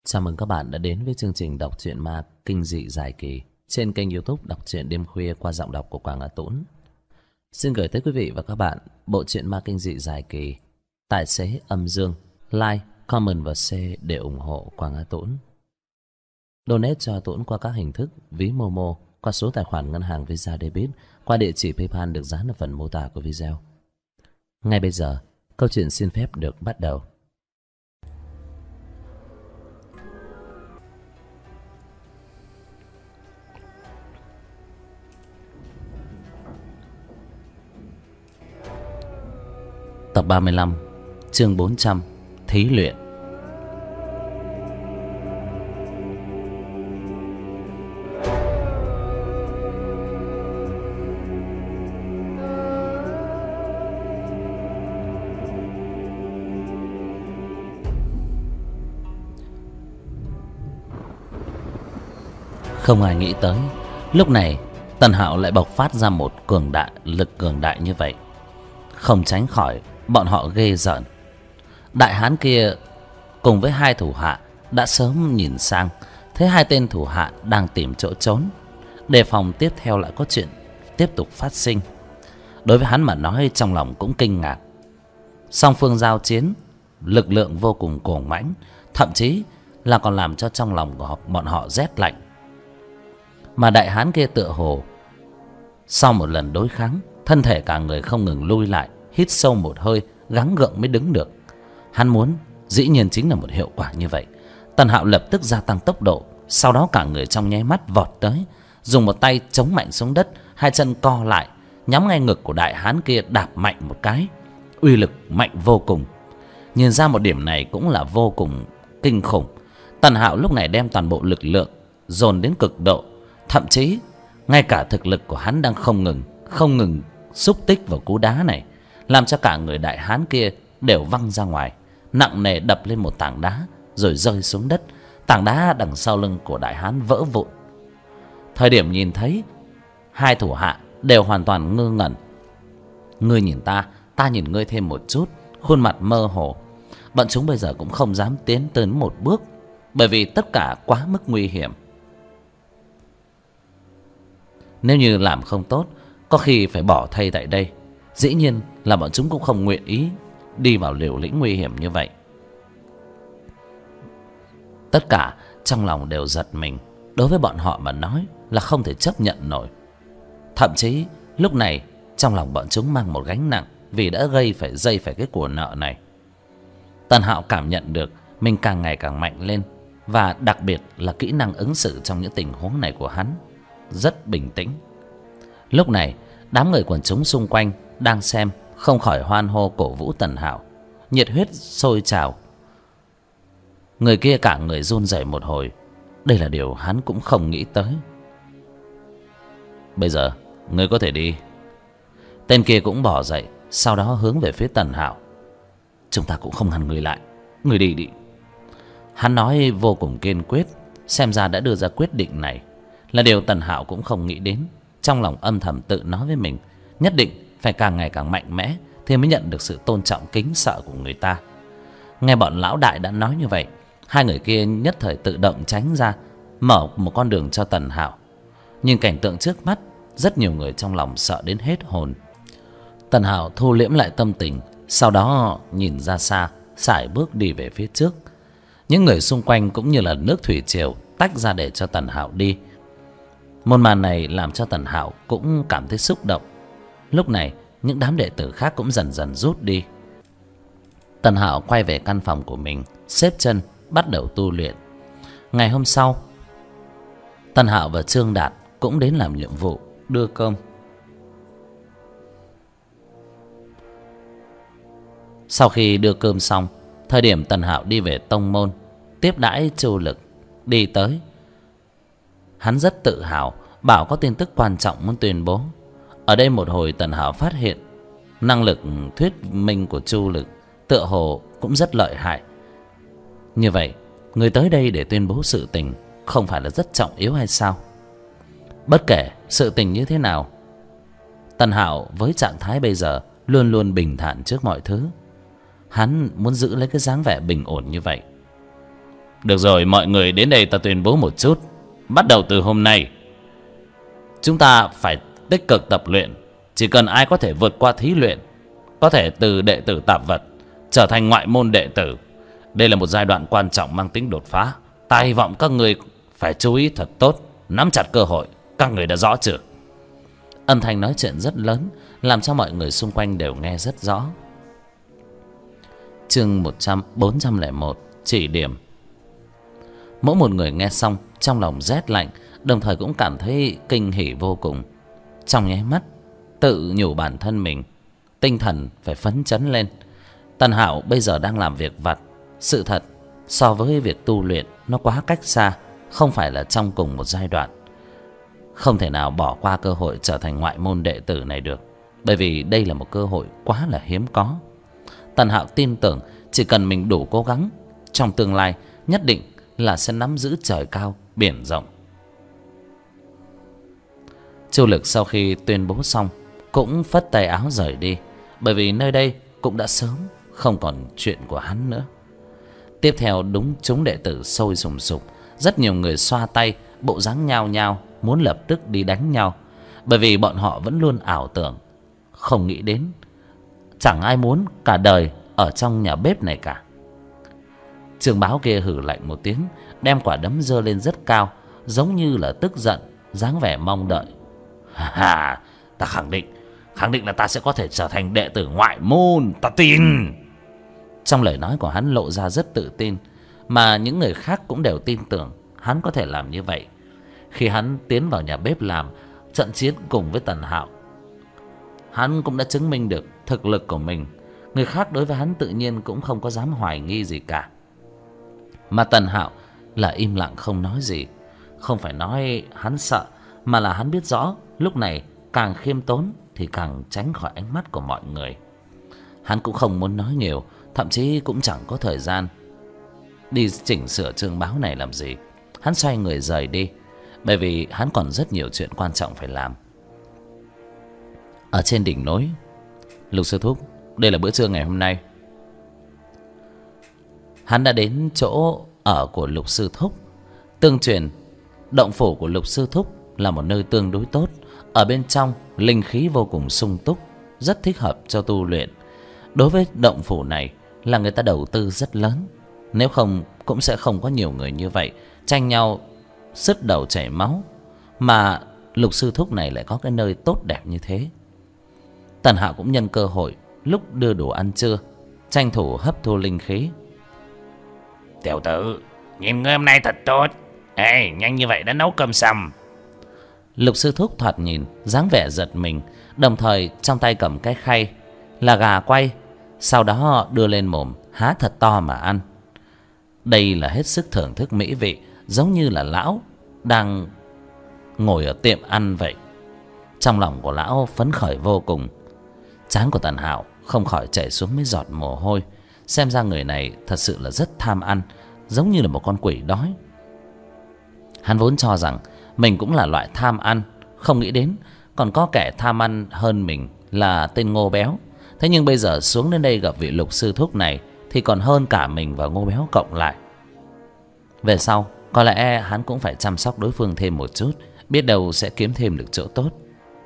Chào mừng các bạn đã đến với chương trình đọc truyện ma kinh dị dài kỳ trên kênh YouTube Đọc truyện đêm khuya qua giọng đọc của Quảng Á Tũng. Xin gửi tới quý vị và các bạn bộ truyện ma kinh dị dài kỳ Tài xế âm dương. Like, comment và share để ủng hộ Quảng Á Tũng. Donate cho Tũng qua các hình thức ví Momo, qua số tài khoản ngân hàng Visa Debit, qua địa chỉ PayPal được dán ở phần mô tả của video. Ngay bây giờ, câu chuyện xin phép được bắt đầu. Tập 35, chương 400, thí luyện. Không ai nghĩ tới, lúc này Tần Hạo lại bộc phát ra một lực cường đại như vậy. Không tránh khỏi bọn họ ghê rợn. Đại hán kia cùng với hai thủ hạ đã sớm nhìn sang, thấy hai tên thủ hạ đang tìm chỗ trốn, đề phòng tiếp theo lại có chuyện tiếp tục phát sinh. Đối với hắn mà nói, trong lòng cũng kinh ngạc. Song phương giao chiến, lực lượng vô cùng cuồng mãnh, thậm chí là còn làm cho trong lòng của bọn họ rét lạnh. Mà đại hán kia tựa hồ sau một lần đối kháng, thân thể cả người không ngừng lui lại, hít sâu một hơi, gắng gượng mới đứng được. Hắn muốn dĩ nhiên chính là một hiệu quả như vậy. Tần Hạo lập tức gia tăng tốc độ, sau đó cả người trong nháy mắt vọt tới, dùng một tay chống mạnh xuống đất, hai chân co lại, nhắm ngay ngực của đại hán kia đạp mạnh một cái. Uy lực mạnh vô cùng. Nhìn ra một điểm này cũng là vô cùng kinh khủng. Tần Hạo lúc này đem toàn bộ lực lượng dồn đến cực độ, thậm chí ngay cả thực lực của hắn đang không ngừng xúc tích vào cú đá này, làm cho cả người đại hán kia đều văng ra ngoài, nặng nề đập lên một tảng đá rồi rơi xuống đất. Tảng đá đằng sau lưng của đại hán vỡ vụn. Thời điểm nhìn thấy, hai thủ hạ đều hoàn toàn ngơ ngẩn. Ngươi nhìn ta, ta nhìn ngươi thêm một chút, khuôn mặt mơ hồ. Bọn chúng bây giờ cũng không dám tiến tới một bước, bởi vì tất cả quá mức nguy hiểm. Nếu như làm không tốt, có khi phải bỏ thây tại đây. Dĩ nhiên là bọn chúng cũng không nguyện ý đi vào liều lĩnh nguy hiểm như vậy. Tất cả trong lòng đều giật mình. Đối với bọn họ mà nói là không thể chấp nhận nổi. Thậm chí lúc này trong lòng bọn chúng mang một gánh nặng, vì đã dây phải cái của nợ này. Tần Hạo cảm nhận được mình càng ngày càng mạnh lên, và đặc biệt là kỹ năng ứng xử trong những tình huống này của hắn rất bình tĩnh. Lúc này đám người quần chúng xung quanh đang xem không khỏi hoan hô cổ vũ Tần Hạo, nhiệt huyết sôi trào. Người kia cả người run rẩy một hồi. Đây là điều hắn cũng không nghĩ tới. Bây giờ ngươi có thể đi. Tên kia cũng bỏ dậy, sau đó hướng về phía Tần Hạo. Chúng ta cũng không ngăn ngươi lại, ngươi đi đi. Hắn nói vô cùng kiên quyết, xem ra đã đưa ra quyết định này là điều Tần Hạo cũng không nghĩ đến. Trong lòng âm thầm tự nói với mình, nhất định phải càng ngày càng mạnh mẽ thì mới nhận được sự tôn trọng kính sợ của người ta. Nghe bọn lão đại đã nói như vậy, hai người kia nhất thời tự động tránh ra, mở một con đường cho Tần Hạo. Nhìn cảnh tượng trước mắt, rất nhiều người trong lòng sợ đến hết hồn. Tần Hạo thu liễm lại tâm tình, sau đó nhìn ra xa, sải bước đi về phía trước. Những người xung quanh cũng như là nước thủy triều tách ra để cho Tần Hạo đi. Một màn này làm cho Tần Hạo cũng cảm thấy xúc động. Lúc này những đám đệ tử khác cũng dần dần rút đi. Tần Hạo quay về căn phòng của mình, xếp chân bắt đầu tu luyện. Ngày hôm sau, Tần Hạo và Trương Đạt cũng đến làm nhiệm vụ đưa cơm. Sau khi đưa cơm xong, thời điểm Tần Hạo đi về tông môn tiếp đãi Chu Lực đi tới. Hắn rất tự hào, bảo có tin tức quan trọng muốn tuyên bố. Ở đây một hồi Tần Hạo phát hiện năng lực thuyết minh của Chu Lực tựa hồ cũng rất lợi hại. Như vậy, người tới đây để tuyên bố sự tình không phải là rất trọng yếu hay sao? Bất kể sự tình như thế nào, Tần Hạo với trạng thái bây giờ luôn luôn bình thản trước mọi thứ. Hắn muốn giữ lấy cái dáng vẻ bình ổn như vậy. Được rồi, mọi người đến đây ta tuyên bố một chút. Bắt đầu từ hôm nay, chúng ta phải tích cực tập luyện. Chỉ cần ai có thể vượt qua thí luyện, có thể từ đệ tử tạp vật trở thành ngoại môn đệ tử. Đây là một giai đoạn quan trọng mang tính đột phá. Ta hy vọng các người phải chú ý thật tốt, nắm chặt cơ hội. Các người đã rõ chưa? Âm thanh nói chuyện rất lớn, làm cho mọi người xung quanh đều nghe rất rõ. Chương 401, chỉ điểm. Mỗi một người nghe xong trong lòng rét lạnh, đồng thời cũng cảm thấy kinh hỉ vô cùng. Trong nháy mắt tự nhủ bản thân mình, tinh thần phải phấn chấn lên. Tần Hạo bây giờ đang làm việc vặt. Sự thật, so với việc tu luyện, nó quá cách xa, không phải là trong cùng một giai đoạn. Không thể nào bỏ qua cơ hội trở thành ngoại môn đệ tử này được, bởi vì đây là một cơ hội quá là hiếm có. Tần Hạo tin tưởng chỉ cần mình đủ cố gắng, trong tương lai nhất định là sẽ nắm giữ trời cao biển rộng. Chu Lực sau khi tuyên bố xong cũng phất tay áo rời đi, bởi vì nơi đây cũng đã sớm không còn chuyện của hắn nữa. Tiếp theo đúng chúng đệ tử sôi sùng sục, rất nhiều người xoa tay, bộ dáng nhao nhao muốn lập tức đi đánh nhau, bởi vì bọn họ vẫn luôn ảo tưởng, không nghĩ đến chẳng ai muốn cả đời ở trong nhà bếp này cả. Trường báo kia hử lạnh một tiếng, đem quả đấm giơ lên rất cao, giống như là tức giận, dáng vẻ mong đợi. Ha, ta khẳng định là ta sẽ có thể trở thành đệ tử ngoại môn, ta tin. Trong lời nói của hắn lộ ra rất tự tin, mà những người khác cũng đều tin tưởng hắn có thể làm như vậy. Khi hắn tiến vào nhà bếp làm trận chiến cùng với Tần Hạo, hắn cũng đã chứng minh được thực lực của mình. Người khác đối với hắn tự nhiên cũng không có dám hoài nghi gì cả. Mà Tần Hạo là im lặng không nói gì. Không phải nói hắn sợ, mà là hắn biết rõ lúc này càng khiêm tốn thì càng tránh khỏi ánh mắt của mọi người. Hắn cũng không muốn nói nhiều, thậm chí cũng chẳng có thời gian đi chỉnh sửa chương báo này làm gì. Hắn xoay người rời đi, bởi vì hắn còn rất nhiều chuyện quan trọng phải làm. Ở trên đỉnh núi, Lục sư thúc, đây là bữa trưa ngày hôm nay. Hắn đã đến chỗ ở của Lục sư thúc. Tương truyền động phủ của Lục sư thúc là một nơi tương đối tốt. Ở bên trong linh khí vô cùng sung túc, rất thích hợp cho tu luyện. Đối với động phủ này là người ta đầu tư rất lớn, nếu không cũng sẽ không có nhiều người như vậy tranh nhau sứt đầu chảy máu. Mà Lục sư thúc này lại có cái nơi tốt đẹp như thế. Tần Hạo cũng nhân cơ hội lúc đưa đồ ăn trưa, tranh thủ hấp thu linh khí. Tiểu tử, nhìn ngươi hôm nay thật tốt. Ê, nhanh như vậy đã nấu cơm xong. Lục sư thúc thoạt nhìn dáng vẻ giật mình, đồng thời trong tay cầm cái khay là gà quay, sau đó đưa lên mồm há thật to mà ăn. Đây là hết sức thưởng thức mỹ vị, giống như là lão đang ngồi ở tiệm ăn vậy. Trong lòng của lão phấn khởi vô cùng. Trán của Tần Hạo không khỏi chảy xuống mấy giọt mồ hôi. Xem ra người này thật sự là rất tham ăn, giống như là một con quỷ đói. Hắn vốn cho rằng mình cũng là loại tham ăn, không nghĩ đến còn có kẻ tham ăn hơn mình là tên Ngô Béo. Thế nhưng bây giờ xuống đến đây gặp vị Lục sư thúc này thì còn hơn cả mình và Ngô Béo cộng lại. Về sau có lẽ hắn cũng phải chăm sóc đối phương thêm một chút, biết đâu sẽ kiếm thêm được chỗ tốt.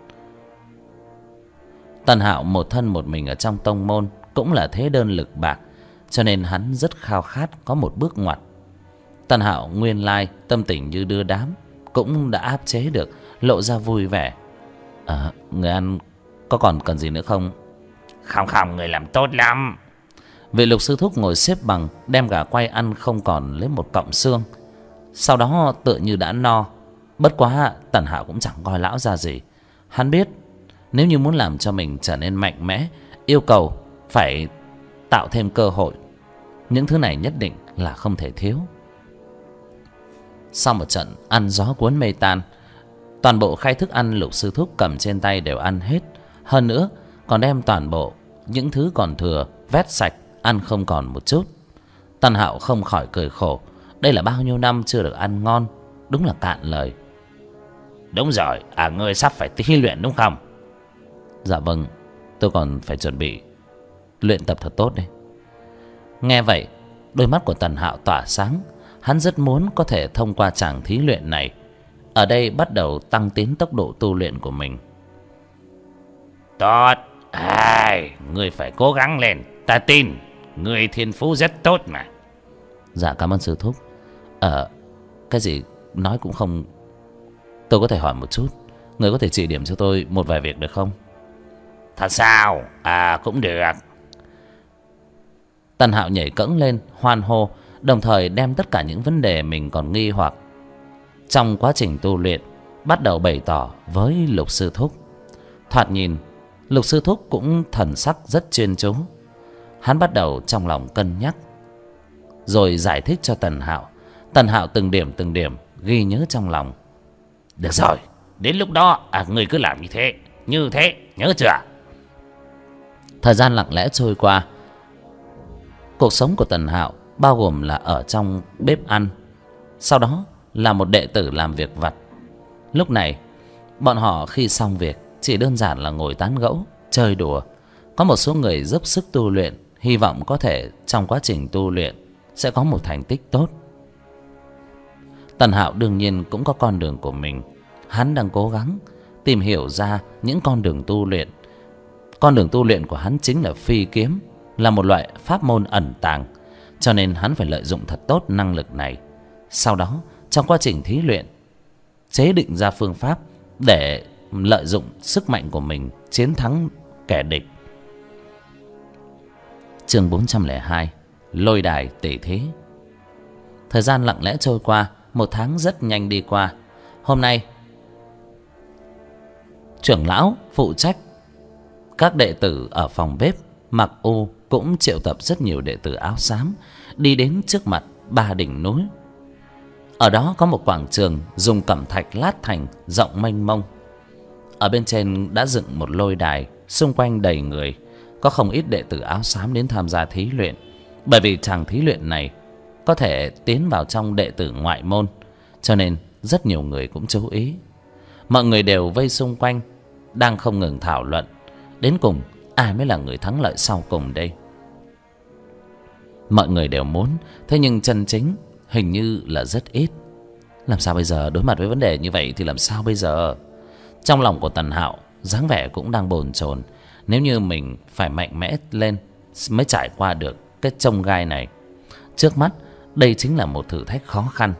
Tần Hạo một thân một mình ở trong tông môn cũng là thế đơn lực bạc, cho nên hắn rất khao khát có một bước ngoặt. Tần Hạo nguyên lai tâm tình như đưa đám cũng đã áp chế được, lộ ra vui vẻ. Người ăn có còn cần gì nữa không? Không, người làm tốt lắm. Vị Lục sư thúc ngồi xếp bằng, đem gà quay ăn không còn lấy một cọng xương. Sau đó tựa như đã no. Bất quá Tần Hạo cũng chẳng coi lão ra gì. Hắn biết nếu như muốn làm cho mình trở nên mạnh mẽ, yêu cầu phải tạo thêm cơ hội. Những thứ này nhất định là không thể thiếu. Sau một trận ăn gió cuốn mây tan, toàn bộ khay thức ăn Lục sư thúc cầm trên tay đều ăn hết. Hơn nữa còn đem toàn bộ những thứ còn thừa vét sạch, ăn không còn một chút. Tần Hạo không khỏi cười khổ. Đây là bao nhiêu năm chưa được ăn ngon, đúng là cạn lời. Đúng rồi, ngươi sắp phải thí luyện đúng không? Dạ vâng, tôi còn phải chuẩn bị luyện tập thật tốt đây. Nghe vậy, đôi mắt của Tần Hạo tỏa sáng. hắn rất muốn có thể thông qua tràng thí luyện này, ở đây bắt đầu tăng tiến tốc độ tu luyện của mình. Tốt. Ngươi phải cố gắng lên. Ta tin ngươi thiên phú rất tốt mà. Dạ cảm ơn sư thúc. Cái gì nói cũng không. Tôi có thể hỏi một chút, người có thể chỉ điểm cho tôi một vài việc được không? Thật sao? Cũng được. Tần Hạo nhảy cẫng lên hoan hô, đồng thời đem tất cả những vấn đề mình còn nghi hoặc trong quá trình tu luyện bắt đầu bày tỏ với Lục sư thúc. Thoạt nhìn Lục sư thúc cũng thần sắc rất chuyên chú. Hắn bắt đầu trong lòng cân nhắc, rồi giải thích cho Tần Hạo. Tần Hạo từng điểm ghi nhớ trong lòng. Được rồi, đến lúc đó ngươi cứ làm như thế, nhớ chưa? Thời gian lặng lẽ trôi qua. Cuộc sống của Tần Hạo bao gồm là ở trong bếp ăn, sau đó là một đệ tử làm việc vặt. Lúc này bọn họ khi xong việc chỉ đơn giản là ngồi tán gẫu, chơi đùa. Có một số người dốc sức tu luyện, hy vọng có thể trong quá trình tu luyện sẽ có một thành tích tốt. Tần Hạo đương nhiên cũng có con đường của mình. Hắn đang cố gắng tìm hiểu ra những con đường tu luyện. Con đường tu luyện của hắn chính là phi kiếm, là một loại pháp môn ẩn tàng, cho nên hắn phải lợi dụng thật tốt năng lực này. Sau đó trong quá trình thí luyện, chế định ra phương pháp để lợi dụng sức mạnh của mình chiến thắng kẻ địch. Chương 402: Lôi đài tỷ thí. Thời gian lặng lẽ trôi qua, một tháng rất nhanh đi qua. Hôm nay trưởng lão phụ trách các đệ tử ở phòng bếp Mặc U cũng triệu tập rất nhiều đệ tử áo xám đi đến trước mặt ba đỉnh núi. Ở đó có một quảng trường dùng cẩm thạch lát thành, rộng mênh mông. Ở bên trên đã dựng một lôi đài, xung quanh đầy người. Có không ít đệ tử áo xám đến tham gia thí luyện, bởi vì chàng thí luyện này có thể tiến vào trong đệ tử ngoại môn, cho nên rất nhiều người cũng chú ý. Mọi người đều vây xung quanh, đang không ngừng thảo luận đến cùng ai mới là người thắng lợi sau cùng đây. Mọi người đều muốn, thế nhưng chân chính hình như là rất ít. Làm sao bây giờ? Đối mặt với vấn đề như vậy thì làm sao bây giờ? Trong lòng của Tần Hạo dáng vẻ cũng đang bồn chồn. Nếu như mình phải mạnh mẽ lên mới trải qua được cái chông gai này, trước mắt đây chính là một thử thách khó khăn.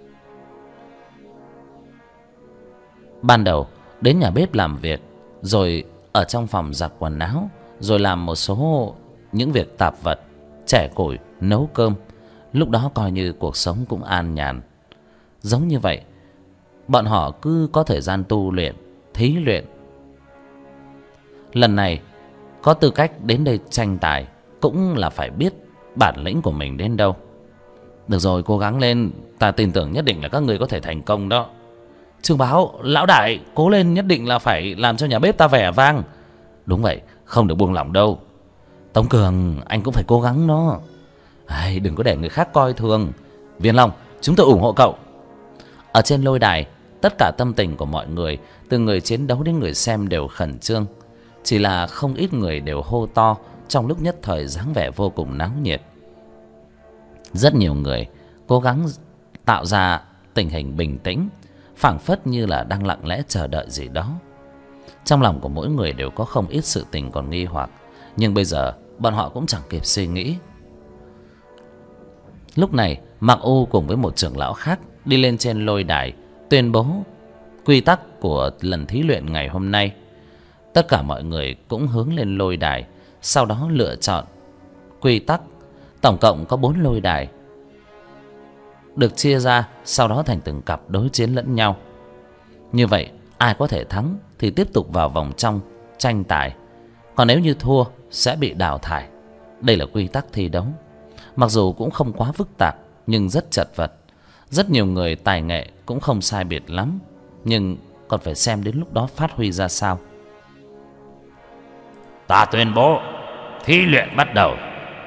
Ban đầu đến nhà bếp làm việc, rồi ở trong phòng giặt quần áo, rồi làm một số những việc tạp vật, chẻ củi, nấu cơm. Lúc đó coi như cuộc sống cũng an nhàn. Giống như vậy, bọn họ cứ có thời gian tu luyện, thí luyện. Lần này có tư cách đến đây tranh tài, cũng là phải biết bản lĩnh của mình đến đâu. Được rồi, cố gắng lên, ta tin tưởng nhất định là các người có thể thành công đó. Trương Báo, lão đại, cố lên, nhất định là phải làm cho nhà bếp ta vẻ vang. Đúng vậy, không được buông lỏng đâu. Tống Cường, anh cũng phải cố gắng đó. Đừng có để người khác coi thường. Viên Long, chúng tôi ủng hộ cậu. Ở trên lôi đài, tất cả tâm tình của mọi người, từ người chiến đấu đến người xem đều khẩn trương. Chỉ là không ít người đều hô to, trong lúc nhất thời dáng vẻ vô cùng náo nhiệt. Rất nhiều người cố gắng tạo ra tình hình bình tĩnh, phảng phất như là đang lặng lẽ chờ đợi gì đó. Trong lòng của mỗi người đều có không ít sự tình còn nghi hoặc, nhưng bây giờ bọn họ cũng chẳng kịp suy nghĩ. Lúc này Mạc U cùng với một trưởng lão khác đi lên trên lôi đài, tuyên bố quy tắc của lần thí luyện ngày hôm nay. Tất cả mọi người cũng hướng lên lôi đài, sau đó lựa chọn quy tắc. Tổng cộng có 4 lôi đài được chia ra, sau đó thành từng cặp đối chiến lẫn nhau. Như vậy ai có thể thắng thì tiếp tục vào vòng trong tranh tài, còn nếu như thua sẽ bị đào thải. Đây là quy tắc thi đấu. Mặc dù cũng không quá phức tạp, nhưng rất chật vật. Rất nhiều người tài nghệ cũng không sai biệt lắm, nhưng còn phải xem đến lúc đó phát huy ra sao. Ta tuyên bố thí luyện bắt đầu.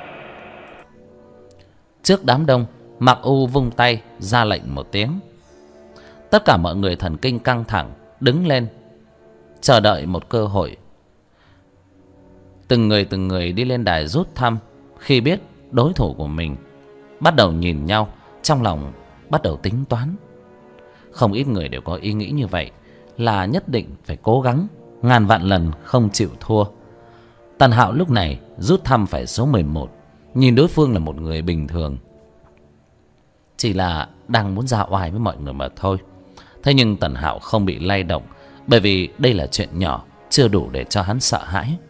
Trước đám đông, Mạc U vung tay ra lệnh một tiếng. Tất cả mọi người thần kinh căng thẳng, đứng lên chờ đợi một cơ hội. Từng người đi lên đài rút thăm. Khi biết đối thủ của mình, bắt đầu nhìn nhau, trong lòng bắt đầu tính toán. Không ít người đều có ý nghĩ như vậy, là nhất định phải cố gắng, ngàn vạn lần không chịu thua. Tần Hạo lúc này rút thăm phải số 11, nhìn đối phương là một người bình thường, chỉ là đang muốn ra oai với mọi người mà thôi. Thế nhưng Tần Hạo không bị lay động, bởi vì đây là chuyện nhỏ, chưa đủ để cho hắn sợ hãi.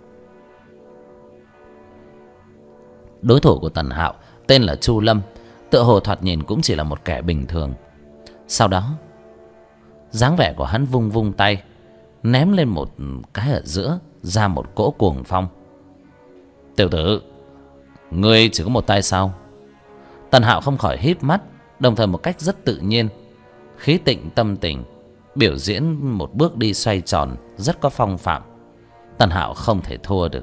Đối thủ của Tần Hạo tên là Chu Lâm, tựa hồ thoạt nhìn cũng chỉ là một kẻ bình thường. Sau đó dáng vẻ của hắn vung vung tay, ném lên một cái ở giữa, ra một cỗ cuồng phong. Tiểu tử, ngươi chỉ có một tay sao? Tần Hạo không khỏi híp mắt, đồng thời một cách rất tự nhiên, khí tịnh tâm tình, biểu diễn một bước đi xoay tròn rất có phong phạm. Tần Hạo không thể thua được.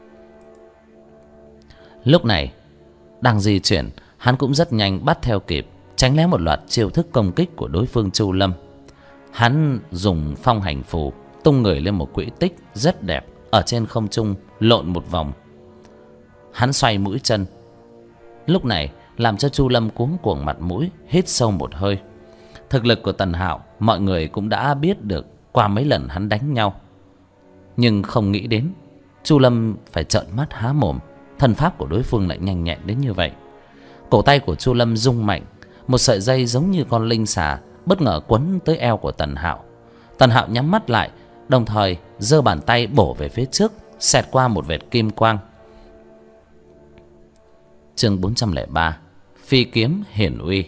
Lúc này đang di chuyển, hắn cũng rất nhanh bắt theo kịp, tránh né một loạt chiêu thức công kích của đối phương Chu Lâm. Hắn dùng phong hành phù tung người lên một quỹ tích rất đẹp, ở trên không trung lộn một vòng. Hắn xoay mũi chân, lúc này làm cho Chu Lâm cuống cuồng mặt mũi, hít sâu một hơi. Thực lực của Tần Hạo mọi người cũng đã biết được qua mấy lần hắn đánh nhau, nhưng không nghĩ đến Chu Lâm phải trợn mắt há mồm, thần pháp của đối phương lại nhanh nhẹn đến như vậy. Cổ tay của Chu Lâm rung mạnh, một sợi dây giống như con linh xà bất ngờ quấn tới eo của Tần Hạo. Tần Hạo nhắm mắt lại, đồng thời giơ bàn tay bổ về phía trước, xẹt qua một vệt kim quang. Chương 403, phi kiếm hiển uy.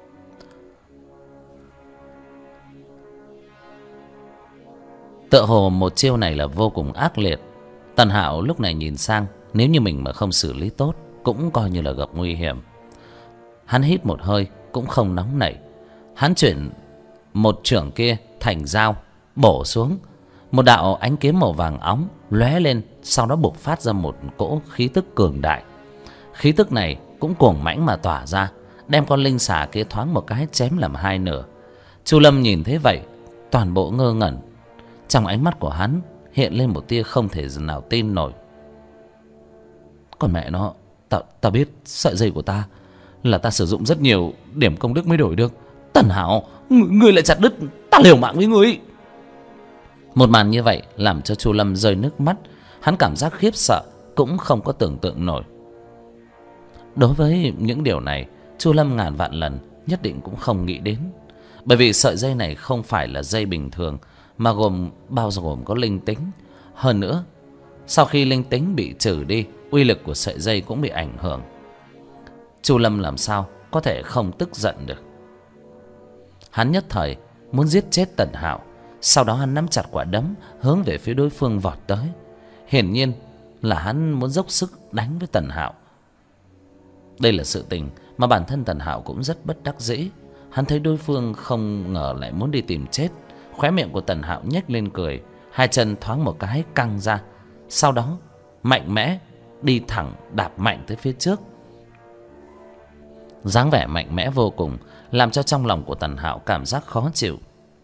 Tựa hồ một chiêu này là vô cùng ác liệt. Tần Hạo lúc này nhìn sang, nếu như mình mà không xử lý tốt cũng coi như là gặp nguy hiểm. Hắn hít một hơi cũng không nóng nảy. Hắn chuyển một chưởng kia thành dao, bổ xuống. Một đạo ánh kiếm màu vàng óng lóe lên, sau đó bộc phát ra một cỗ khí tức cường đại. Khí tức này cũng cuồng mãnh mà tỏa ra, đem con linh xà kia thoáng một cái chém làm hai nửa. Chu Lâm nhìn thấy vậy, toàn bộ ngơ ngẩn. Trong ánh mắt của hắn hiện lên một tia không thể nào tin nổi. Còn mẹ nó, ta biết sợi dây của ta là ta sử dụng rất nhiều điểm công đức mới đổi được. Tần Hạo, ngươi lại chặt đứt, ta liều mạng với ngươi. Một màn như vậy làm cho Chu Lâm rơi nước mắt. Hắn cảm giác khiếp sợ, cũng không có tưởng tượng nổi. Đối với những điều này, Chu Lâm ngàn vạn lần nhất định cũng không nghĩ đến. Bởi vì sợi dây này không phải là dây bình thường, mà bao gồm có linh tính. Hơn nữa, sau khi linh tính bị trừ đi, uy lực của sợi dây cũng bị ảnh hưởng. Chu Lâm làm sao có thể không tức giận được. Hắn nhất thời muốn giết chết Tần Hạo. Sau đó hắn nắm chặt quả đấm, hướng về phía đối phương vọt tới. Hiển nhiên là hắn muốn dốc sức đánh với Tần Hạo. Đây là sự tình mà bản thân Tần Hạo cũng rất bất đắc dĩ. Hắn thấy đối phương không ngờ lại muốn đi tìm chết. Khóe miệng của Tần Hạo nhếch lên cười, hai chân thoáng một cái căng ra, sau đó mạnh mẽ đi thẳng đạp mạnh tới phía trước. Dáng vẻ mạnh mẽ vô cùng, làm cho trong lòng của Tần Hạo cảm giác khó chịu.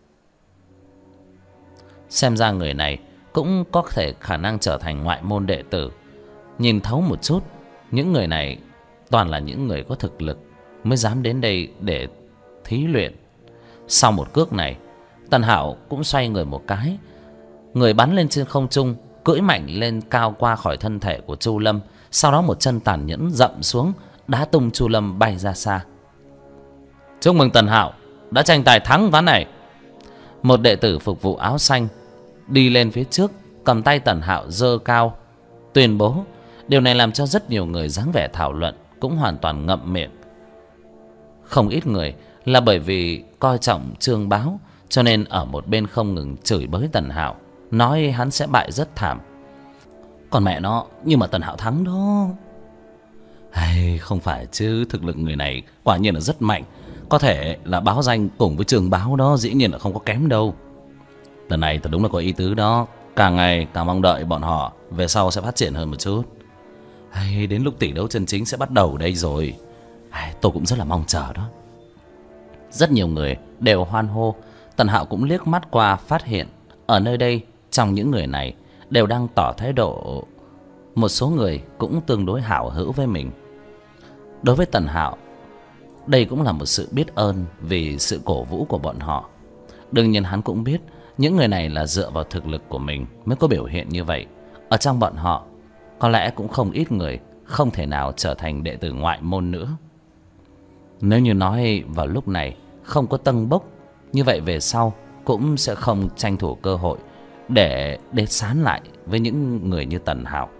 Xem ra người này cũng có thể khả năng trở thành ngoại môn đệ tử. Nhìn thấu một chút, những người này toàn là những người có thực lực mới dám đến đây để thí luyện. Sau một cước này, Tần Hạo cũng xoay người một cái, người bắn lên trên không trung, cưỡi mạnh lên cao qua khỏi thân thể của Chu Lâm. Sau đó một chân tàn nhẫn dậm xuống, đá tung Chu Lâm bay ra xa. Chúc mừng Tần Hạo đã tranh tài thắng ván này. Một đệ tử phục vụ áo xanh đi lên phía trước, cầm tay Tần Hạo giơ cao, tuyên bố. Điều này làm cho rất nhiều người dáng vẻ thảo luận cũng hoàn toàn ngậm miệng. Không ít người là bởi vì coi trọng chương báo, cho nên ở một bên không ngừng chửi bới Tần Hạo, nói hắn sẽ bại rất thảm. Còn mẹ nó, nhưng mà Tần Hạo thắng đó. Hay không phải chứ, thực lực người này quả nhiên là rất mạnh. Có thể là báo danh cùng với trường báo đó, dĩ nhiên là không có kém đâu. Lần này thật đúng là có ý tứ đó. Càng ngày càng mong đợi bọn họ về sau sẽ phát triển hơn một chút. Hay đến lúc tỷ đấu chân chính sẽ bắt đầu đây rồi. Tôi cũng rất là mong chờ đó. Rất nhiều người đều hoan hô. Tần Hạo cũng liếc mắt qua, phát hiện ở nơi đây trong những người này đều đang tỏ thái độ. Một số người cũng tương đối hảo hữu với mình. Đối với Tần Hạo, đây cũng là một sự biết ơn vì sự cổ vũ của bọn họ. Đương nhiên hắn cũng biết những người này là dựa vào thực lực của mình mới có biểu hiện như vậy. Ở trong bọn họ có lẽ cũng không ít người không thể nào trở thành đệ tử ngoại môn nữa. Nếu như nói vào lúc này không có tâng bốc, như vậy về sau cũng sẽ không tranh thủ cơ hội để sán lại với những người như Tần Hạo.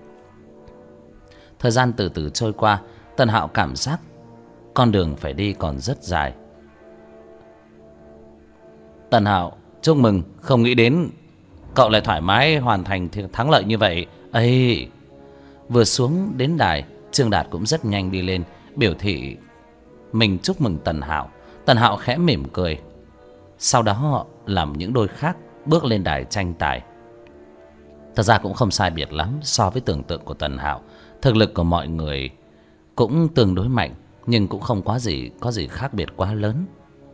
Thời gian từ từ trôi qua, Tần Hạo cảm giác con đường phải đi còn rất dài. Tần Hạo, chúc mừng, không nghĩ đến cậu lại thoải mái hoàn thành thắng lợi như vậy. Ây! Vừa xuống đến đài, Trương Đạt cũng rất nhanh đi lên biểu thị mình chúc mừng Tần Hạo. Tần Hạo khẽ mỉm cười. Sau đó làm những đôi khác bước lên đài tranh tài. Thật ra cũng không sai biệt lắm so với tưởng tượng của Tần Hạo. Thực lực của mọi người cũng tương đối mạnh, nhưng cũng không có gì khác biệt quá lớn.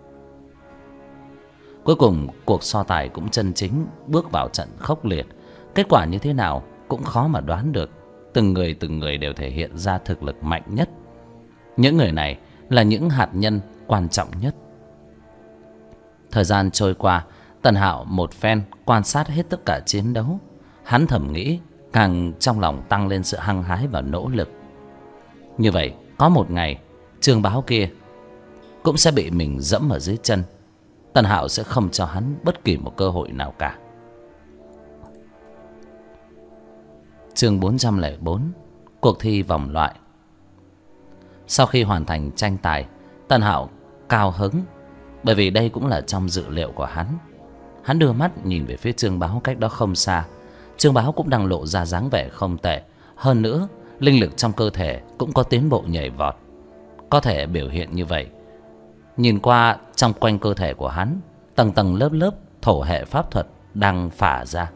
Cuối cùng cuộc so tài cũng chân chính bước vào trận khốc liệt. Kết quả như thế nào cũng khó mà đoán được. Từng người đều thể hiện ra thực lực mạnh nhất. Những người này là những hạt nhân quan trọng nhất. Thời gian trôi qua, Tần Hạo một phen quan sát hết tất cả chiến đấu. Hắn thầm nghĩ, càng trong lòng tăng lên sự hăng hái và nỗ lực. Như vậy, có một ngày, Trương Báo kia cũng sẽ bị mình dẫm ở dưới chân. Tần Hạo sẽ không cho hắn bất kỳ một cơ hội nào cả. Chương 404, cuộc thi vòng loại. Sau khi hoàn thành tranh tài, Tần Hạo cao hứng, bởi vì đây cũng là trong dự liệu của hắn. Hắn đưa mắt nhìn về phía Trương Báo cách đó không xa. Trương Báo cũng đang lộ ra dáng vẻ không tệ. Hơn nữa, linh lực trong cơ thể cũng có tiến bộ nhảy vọt. Có thể biểu hiện như vậy. Nhìn qua trong quanh cơ thể của hắn, tầng tầng lớp lớp thổ hệ pháp thuật đang phả ra.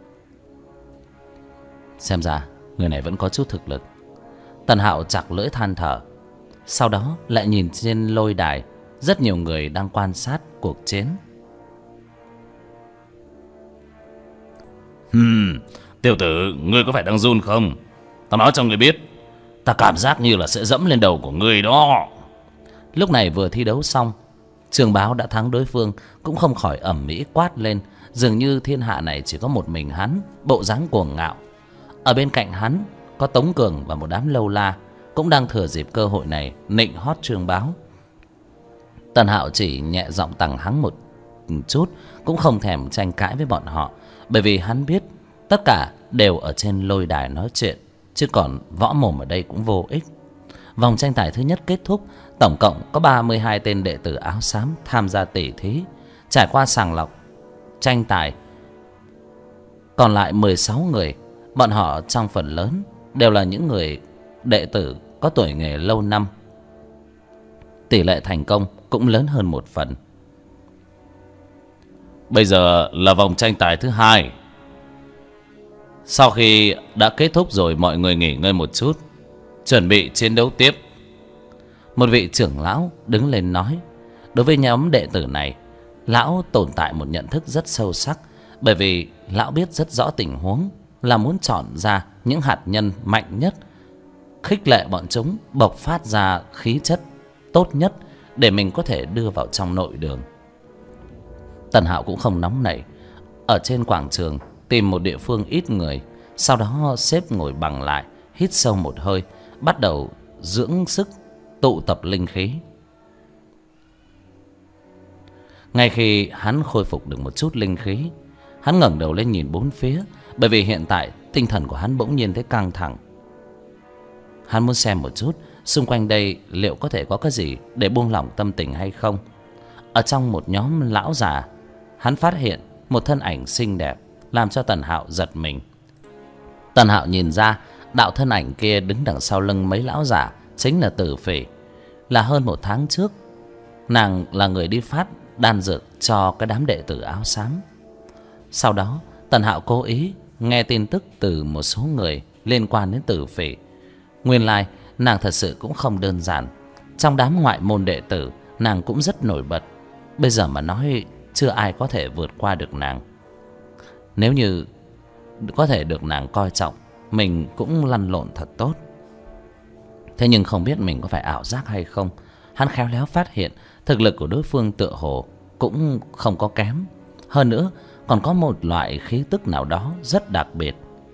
Xem ra người này vẫn có chút thực lực. Tần Hạo chặt lưỡi than thở. Sau đó lại nhìn trên lôi đài, rất nhiều người đang quan sát cuộc chiến. Tiểu tử, ngươi có phải đang run không? Tao nói cho ngươi biết, ta cảm giác như là sẽ dẫm lên đầu của ngươi đó. Lúc này vừa thi đấu xong, Trương Báo đã thắng đối phương, cũng không khỏi ầm ĩ quát lên, dường như thiên hạ này chỉ có một mình hắn, bộ dáng cuồng ngạo. Ở bên cạnh hắn có Tống Cường và một đám lâu la, cũng đang thừa dịp cơ hội này nịnh hót Trương Báo. Tần Hạo chỉ nhẹ giọng tằng hắng một chút, cũng không thèm tranh cãi với bọn họ, bởi vì hắn biết tất cả đều ở trên lôi đài nói chuyện, chứ còn võ mồm ở đây cũng vô ích. Vòng tranh tài thứ nhất kết thúc, tổng cộng có 32 tên đệ tử áo xám tham gia tỉ thí. Trải qua sàng lọc tranh tài, còn lại 16 người. Bọn họ trong phần lớn đều là những người đệ tử có tuổi nghề lâu năm. Tỷ lệ thành công cũng lớn hơn một phần. Bây giờ là vòng tranh tài thứ hai. Sau khi đã kết thúc rồi, mọi người nghỉ ngơi một chút, chuẩn bị chiến đấu tiếp. Một vị trưởng lão đứng lên nói. Đối với nhóm đệ tử này, lão tồn tại một nhận thức rất sâu sắc, bởi vì lão biết rất rõ tình huống là muốn chọn ra những hạt nhân mạnh nhất, khích lệ bọn chúng bộc phát ra khí chất tốt nhất để mình có thể đưa vào trong nội đường. Tần Hạo cũng không nóng nảy, ở trên quảng trường tìm một địa phương ít người, sau đó xếp ngồi bằng lại, hít sâu một hơi, bắt đầu dưỡng sức, tụ tập linh khí. Ngay khi hắn khôi phục được một chút linh khí, hắn ngẩng đầu lên nhìn bốn phía, bởi vì hiện tại tinh thần của hắn bỗng nhiên thấy căng thẳng. Hắn muốn xem một chút xung quanh đây liệu có thể có cái gì để buông lỏng tâm tình hay không. Ở trong một nhóm lão già, hắn phát hiện một thân ảnh xinh đẹp, làm cho Tần Hạo giật mình. Tần Hạo nhìn ra đạo thân ảnh kia đứng đằng sau lưng mấy lão già chính là Tử Phỉ. Là hơn một tháng trước, nàng là người đi phát đan dược cho cái đám đệ tử áo xám. Sau đó Tần Hạo cố ý nghe tin tức từ một số người liên quan đến Tử Phỉ. Nguyên lai nàng thật sự cũng không đơn giản. Trong đám ngoại môn đệ tử, nàng cũng rất nổi bật. Bây giờ mà nói, chưa ai có thể vượt qua được nàng. Nếu như có thể được nàng coi trọng, mình cũng lăn lộn thật tốt. Thế nhưng không biết mình có phải ảo giác hay không, hắn khéo léo phát hiện thực lực của đối phương tựa hồ cũng không có kém, hơn nữa còn có một loại khí tức nào đó rất đặc biệt.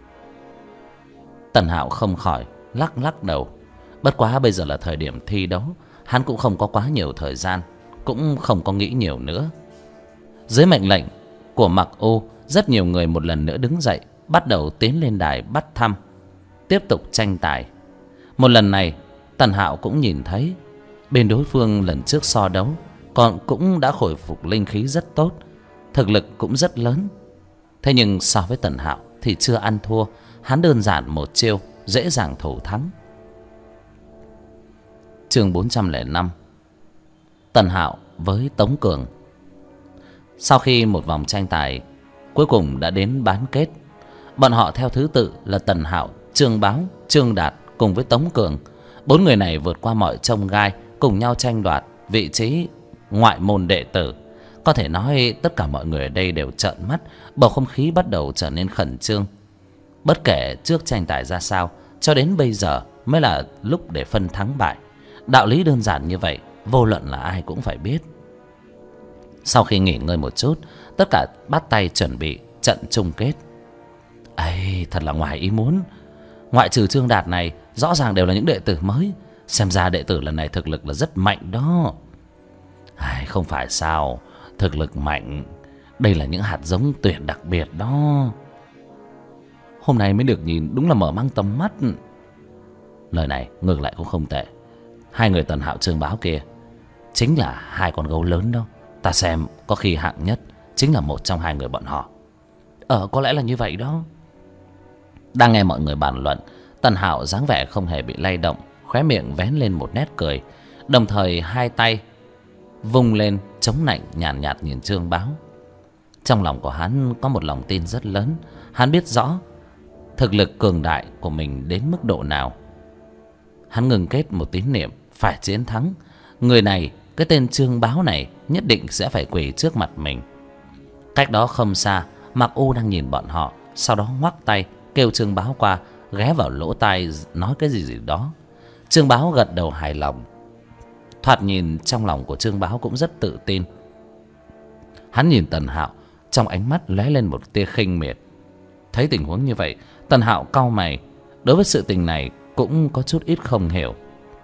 Tần Hạo không khỏi lắc lắc đầu. Bất quá bây giờ là thời điểm thi đấu, hắn cũng không có quá nhiều thời gian, cũng không có nghĩ nhiều nữa. Dưới mệnh lệnh của Mặc Ô, rất nhiều người một lần nữa đứng dậy, bắt đầu tiến lên đài bắt thăm, tiếp tục tranh tài. Một lần này Tần Hạo cũng nhìn thấy bên đối phương lần trước so đấu còn cũng đã khôi phục linh khí rất tốt, thực lực cũng rất lớn. Thế nhưng so với Tần Hạo thì chưa ăn thua, hắn đơn giản một chiêu dễ dàng thủ thắng. Chương 405. Tần Hạo với Tống Cường. Sau khi một vòng tranh tài cuối cùng đã đến bán kết, bọn họ theo thứ tự là Tần Hạo, Trương Báo, Trương Đạt cùng với Tống Cường. Bốn người này vượt qua mọi chông gai, cùng nhau tranh đoạt vị trí ngoại môn đệ tử. Có thể nói tất cả mọi người ở đây đều trợn mắt, bầu không khí bắt đầu trở nên khẩn trương. Bất kể trước tranh tài ra sao, cho đến bây giờ mới là lúc để phân thắng bại. Đạo lý đơn giản như vậy, vô luận là ai cũng phải biết. Sau khi nghỉ ngơi một chút, tất cả bắt tay chuẩn bị trận chung kết. Ây, thật là ngoài ý muốn. Ngoại trừ Trương Đạt này, rõ ràng đều là những đệ tử mới. Xem ra đệ tử lần này thực lực là rất mạnh đó. Không phải sao, thực lực mạnh, đây là những hạt giống tuyển đặc biệt đó. Hôm nay mới được nhìn, đúng là mở mang tầm mắt. Lời này ngược lại cũng không tệ. Hai người Tần Hạo, Trương Báo kia chính là hai con gấu lớn đó. Ta xem có khi hạng nhất chính là một trong hai người bọn họ. Có lẽ là như vậy đó. Đang nghe mọi người bàn luận, Tần Hạo dáng vẻ không hề bị lay động, khóe miệng vén lên một nét cười, đồng thời hai tay vung lên chống nạnh, nhàn nhạt nhìn Trương Báo. Trong lòng của hắn có một lòng tin rất lớn. Hắn biết rõ thực lực cường đại của mình đến mức độ nào. Hắn ngừng kết một tín niệm phải chiến thắng. Người này, cái tên Trương Báo này, nhất định sẽ phải quỳ trước mặt mình. Cách đó không xa, Mặc U đang nhìn bọn họ, sau đó ngoắc tay kêu Trương Báo qua, ghé vào lỗ tai nói cái gì đó. Trương Báo gật đầu hài lòng. Thoạt nhìn trong lòng của Trương Báo cũng rất tự tin. Hắn nhìn Tần Hạo, trong ánh mắt lóe lên một tia khinh miệt. Thấy tình huống như vậy, Tần Hạo cau mày. Đối với sự tình này cũng có chút ít không hiểu.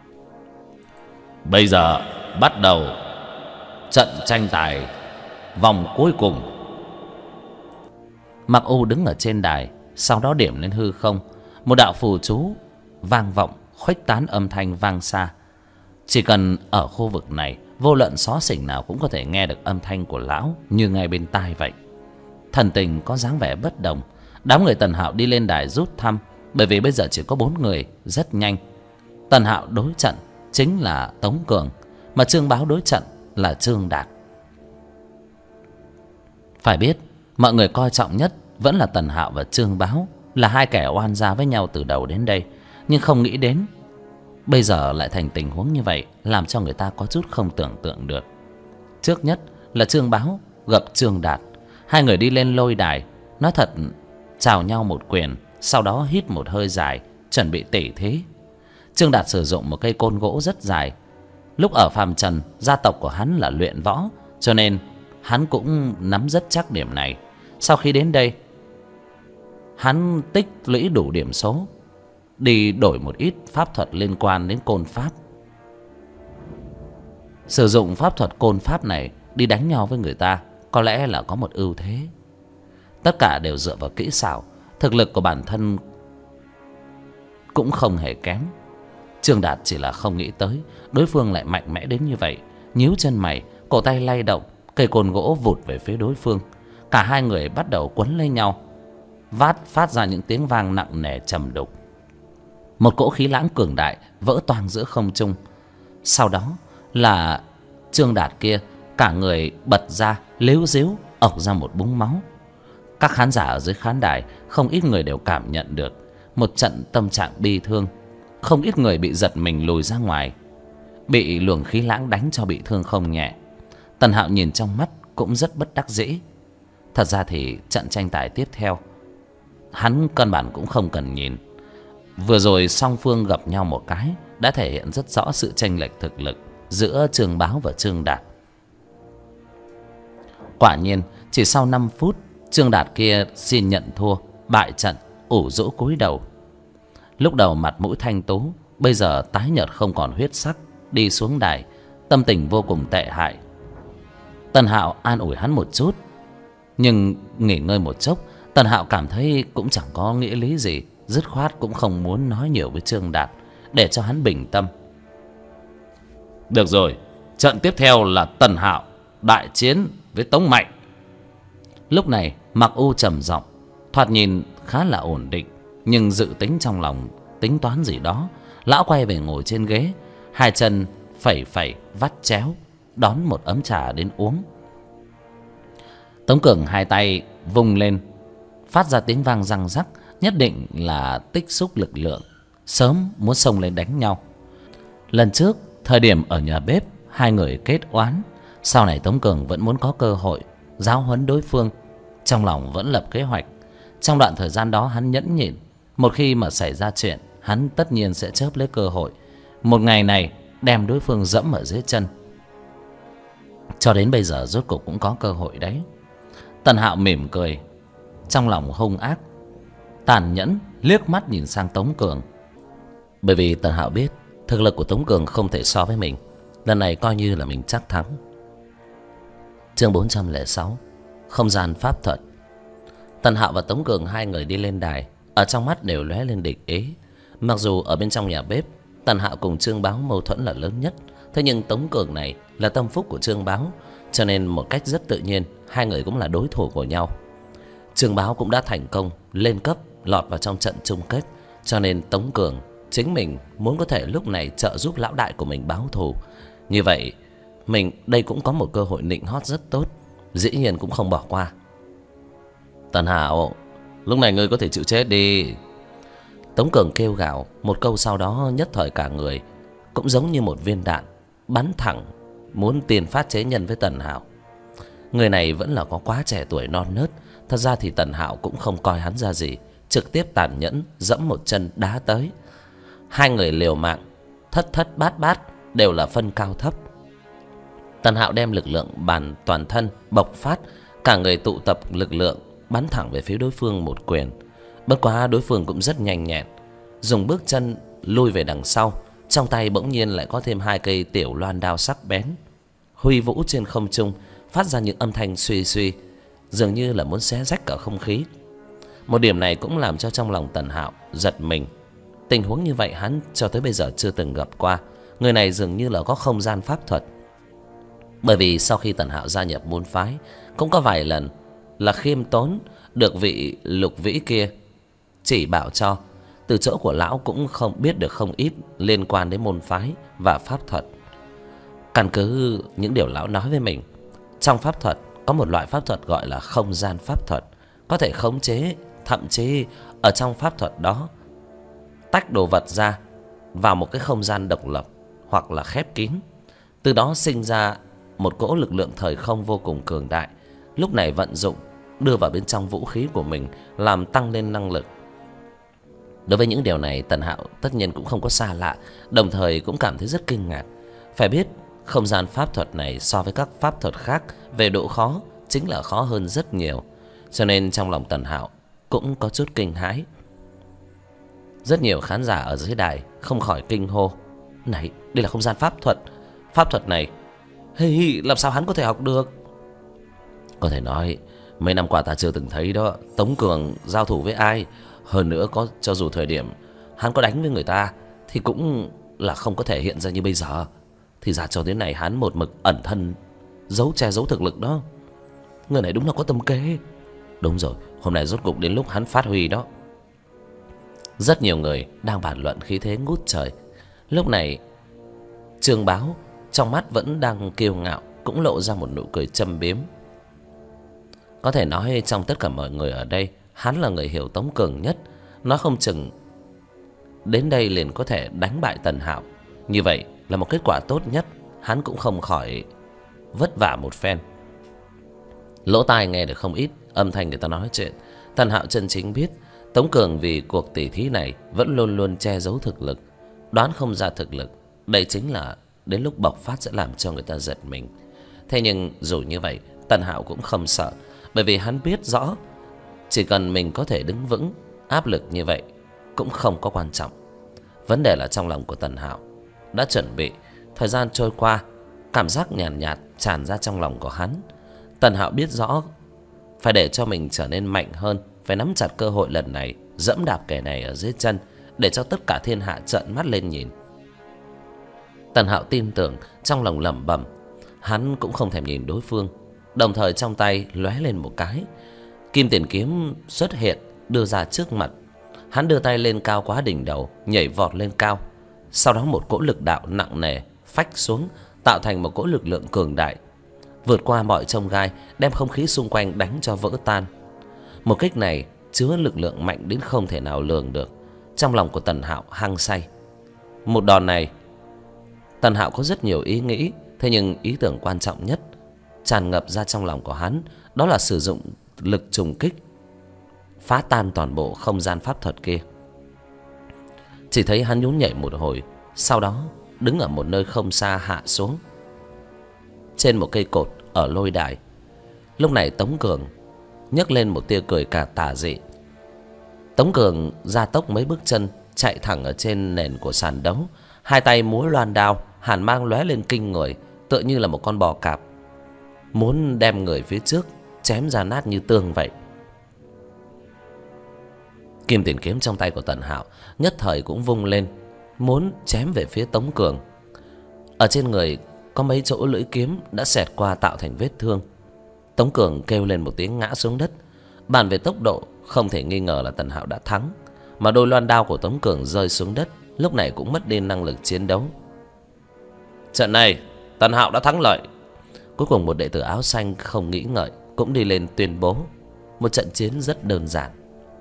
Bây giờ bắt đầu trận tranh tài vòng cuối cùng. Mặc U đứng ở trên đài, sau đó điểm lên hư không. Một đạo phù chú vang vọng, khuếch tán âm thanh vang xa. Chỉ cần ở khu vực này, vô luận xó xỉnh nào cũng có thể nghe được âm thanh của lão như ngay bên tai vậy. Thần tình có dáng vẻ bất đồng. Đám người Tần Hạo đi lên đài rút thăm, bởi vì bây giờ chỉ có 4 người, rất nhanh. Tần Hạo đối trận chính là Tống Cường, mà Trương Báo đối trận là Trương Đạt. Phải biết, mọi người coi trọng nhất vẫn là Tần Hạo và Trương Báo, là hai kẻ oan gia với nhau từ đầu đến đây. Nhưng không nghĩ đến bây giờ lại thành tình huống như vậy, làm cho người ta có chút không tưởng tượng được. Trước nhất là Trương Báo gặp Trương Đạt. Hai người đi lên lôi đài, nói thật chào nhau một quyền, sau đó hít một hơi dài, chuẩn bị tỉ thí. Trương Đạt sử dụng một cây côn gỗ rất dài. Lúc ở phàm trần, gia tộc của hắn là luyện võ, cho nên hắn cũng nắm rất chắc điểm này. Sau khi đến đây, hắn tích lũy đủ điểm số, đi đổi một ít pháp thuật liên quan đến côn pháp. Sử dụng pháp thuật côn pháp này đi đánh nhau với người ta có lẽ là có một ưu thế. Tất cả đều dựa vào kỹ xảo. Thực lực của bản thân cũng không hề kém. Trương Đạt chỉ là không nghĩ tới đối phương lại mạnh mẽ đến như vậy. Nhíu chân mày, cổ tay lay động, cây côn gỗ vụt về phía đối phương. Cả hai người bắt đầu quấn lấy nhau, phát ra những tiếng vang nặng nề trầm đục. Một cỗ khí lãng cường đại vỡ toang giữa không trung. Sau đó là Trương Đạt kia, cả người bật ra, lếu ríu, ọc ra một búng máu. Các khán giả ở dưới khán đài, không ít người đều cảm nhận được một trận tâm trạng bi thương. Không ít người bị giật mình lùi ra ngoài, bị luồng khí lãng đánh cho bị thương không nhẹ. Tần Hạo nhìn trong mắt cũng rất bất đắc dĩ. Thật ra thì trận tranh tài tiếp theo hắn căn bản cũng không cần nhìn. Vừa rồi song phương gặp nhau một cái đã thể hiện rất rõ sự chênh lệch thực lực. giữa Trương Báo và Trương Đạt. Quả nhiên chỉ sau 5 phút, Trương Đạt kia xin nhận thua, bại trận, ủ rũ cúi đầu. Lúc đầu mặt mũi thanh tú, bây giờ tái nhợt không còn huyết sắc, đi xuống đài, tâm tình vô cùng tệ hại. Tần Hạo an ủi hắn một chút, nhưng nghỉ ngơi một chốc, Tần Hạo cảm thấy cũng chẳng có nghĩa lý gì, dứt khoát cũng không muốn nói nhiều với Trương Đạt để cho hắn bình tâm. Được rồi, trận tiếp theo là Tần Hạo đại chiến với Tống Mạnh. Lúc này Mặc U trầm giọng, thoạt nhìn khá là ổn định, nhưng dự tính trong lòng tính toán gì đó. Lão quay về ngồi trên ghế, hai chân phẩy phẩy vắt chéo, đón một ấm trà đến uống. Tống Cường hai tay vung lên, phát ra tiếng vang răng rắc, nhất định là tích xúc lực lượng, sớm muốn xông lên đánh nhau. Lần trước thời điểm ở nhà bếp, hai người kết oán, sau này Tống Cường vẫn muốn có cơ hội giáo huấn đối phương, trong lòng vẫn lập kế hoạch. Trong đoạn thời gian đó hắn nhẫn nhịn, một khi mà xảy ra chuyện, hắn tất nhiên sẽ chớp lấy cơ hội, một ngày này đem đối phương dẫm ở dưới chân. Cho đến bây giờ rốt cuộc cũng có cơ hội đấy. Tần Hạo mỉm cười, trong lòng hung ác, tàn nhẫn liếc mắt nhìn sang Tống Cường. Bởi vì Tần Hạo biết thực lực của Tống Cường không thể so với mình, lần này coi như là mình chắc thắng. Chương 406, không gian pháp thuật. Tần Hạo và Tống Cường hai người đi lên đài, ở trong mắt đều lóe lên địch ý. Mặc dù ở bên trong nhà bếp, Tần Hạo cùng Trương Báo mâu thuẫn là lớn nhất, thế nhưng Tống Cường này là tâm phúc của Trương Báo, cho nên một cách rất tự nhiên hai người cũng là đối thủ của nhau. Trương Báo cũng đã thành công lên cấp, lọt vào trong trận chung kết, cho nên Tống Cường chính mình muốn có thể lúc này trợ giúp lão đại của mình báo thù. Như vậy mình đây cũng có một cơ hội nịnh hót rất tốt, dĩ nhiên cũng không bỏ qua. Tần Hạo, lúc này ngươi có thể chịu chết đi. Tống Cường kêu gào một câu, sau đó nhất thời cả người cũng giống như một viên đạn bắn thẳng, muốn tiền phát chế nhân với Tần Hạo. Người này vẫn là có quá trẻ tuổi non nớt. Thật ra thì Tần Hạo cũng không coi hắn ra gì, trực tiếp tàn nhẫn dẫm một chân đá tới. Hai người liều mạng, thất thất bát bát đều là phân cao thấp. Tần Hạo đem lực lượng bàn toàn thân bộc phát, cả người tụ tập lực lượng bắn thẳng về phía đối phương một quyền. Bất quá đối phương cũng rất nhanh nhẹn, dùng bước chân lui về đằng sau, trong tay bỗng nhiên lại có thêm hai cây tiểu loan đao sắc bén, huy vũ trên không trung, phát ra những âm thanh suy suy, dường như là muốn xé rách cả không khí. Một điểm này cũng làm cho trong lòng Tần Hạo giật mình. Tình huống như vậy hắn cho tới bây giờ chưa từng gặp qua. Người này dường như là có không gian pháp thuật. Bởi vì sau khi Tần Hạo gia nhập môn phái, cũng có vài lần là khiêm tốn được vị Lục Vĩ kia chỉ bảo cho. Từ chỗ của lão cũng không biết được không ít liên quan đến môn phái và pháp thuật. Căn cứ những điều lão nói với mình, trong pháp thuật có một loại pháp thuật gọi là không gian pháp thuật, có thể khống chế, thậm chí ở trong pháp thuật đó tách đồ vật ra vào một cái không gian độc lập hoặc là khép kín, từ đó sinh ra một cỗ lực lượng thời không vô cùng cường đại. Lúc này vận dụng đưa vào bên trong vũ khí của mình, làm tăng lên năng lực. Đối với những điều này, Tần Hạo tất nhiên cũng không có xa lạ, đồng thời cũng cảm thấy rất kinh ngạc. Phải biết không gian pháp thuật này so với các pháp thuật khác về độ khó chính là khó hơn rất nhiều, cho nên trong lòng Tần Hạo cũng có chút kinh hãi. Rất nhiều khán giả ở dưới đài không khỏi kinh hô: này, đây là không gian pháp thuật. Pháp thuật này làm sao hắn có thể học được? Có thể nói mấy năm qua ta chưa từng thấy đó. Tống Cường giao thủ với ai, hơn nữa có cho dù thời điểm hắn có đánh với người ta thì cũng là không có thể hiện ra như bây giờ. Thì ra cho đến này hắn một mực ẩn thân, giấu che giấu thực lực đó. Người này đúng là có tâm kế. Đúng rồi, hôm nay rốt cục đến lúc hắn phát huy đó. Rất nhiều người đang bàn luận khí thế ngút trời. Lúc này Trương Báo trong mắt vẫn đang kiêu ngạo, cũng lộ ra một nụ cười châm biếm. Có thể nói trong tất cả mọi người ở đây, hắn là người hiểu Tống Cường nhất. Nói không chừng đến đây liền có thể đánh bại Tần Hạo. Như vậy là một kết quả tốt nhất, hắn cũng không khỏi vất vả một phen. Lỗ tai nghe được không ít âm thanh người ta nói chuyện. Tần Hạo chân chính biết Tống Cường vì cuộc tỉ thí này vẫn luôn luôn che giấu thực lực, đoán không ra thực lực. Đây chính là đến lúc bộc phát sẽ làm cho người ta giật mình. Thế nhưng dù như vậy, Tần Hạo cũng không sợ, bởi vì hắn biết rõ chỉ cần mình có thể đứng vững, áp lực như vậy cũng không có quan trọng. Vấn đề là trong lòng của Tần Hạo đã chuẩn bị. Thời gian trôi qua, cảm giác nhàn nhạt tràn ra trong lòng của hắn. Tần Hạo biết rõ phải để cho mình trở nên mạnh hơn, phải nắm chặt cơ hội lần này, dẫm đạp kẻ này ở dưới chân, để cho tất cả thiên hạ trợn mắt lên nhìn. Tần Hạo tin tưởng, trong lòng lẩm bẩm. Hắn cũng không thèm nhìn đối phương. Đồng thời trong tay lóe lên một cái, kim tiền kiếm xuất hiện, đưa ra trước mặt. Hắn đưa tay lên cao quá đỉnh đầu, nhảy vọt lên cao. Sau đó một cỗ lực đạo nặng nề phách xuống, tạo thành một cỗ lực lượng cường đại, vượt qua mọi chông gai, đem không khí xung quanh đánh cho vỡ tan. Một kích này chứa lực lượng mạnh đến không thể nào lường được. Trong lòng của Tần Hạo hăng say. Một đòn này, Tần Hạo có rất nhiều ý nghĩ, thế nhưng ý tưởng quan trọng nhất tràn ngập ra trong lòng của hắn, đó là sử dụng lực trùng kích, phá tan toàn bộ không gian pháp thuật kia. Chỉ thấy hắn nhún nhảy một hồi, sau đó đứng ở một nơi không xa hạ xuống, trên một cây cột ở lôi đài. Lúc này Tống Cường nhấc lên một tia cười cả tà dị. Tống Cường gia tốc mấy bước chân, chạy thẳng ở trên nền của sàn đấu, hai tay múa loan đao, hàn mang lóe lên kinh người, tựa như là một con bò cạp, muốn đem người phía trước chém ra nát như tương vậy. Kim tiền kiếm trong tay của Tần Hạo nhất thời cũng vung lên, muốn chém về phía Tống Cường. Ở trên người có mấy chỗ lưỡi kiếm đã xẹt qua tạo thành vết thương. Tống Cường kêu lên một tiếng ngã xuống đất. Bàn về tốc độ, không thể nghi ngờ là Tần Hạo đã thắng, mà đôi loan đao của Tống Cường rơi xuống đất, lúc này cũng mất đi năng lực chiến đấu. Trận này Tần Hạo đã thắng lợi. Cuối cùng một đệ tử áo xanh không nghĩ ngợi cũng đi lên tuyên bố. Một trận chiến rất đơn giản.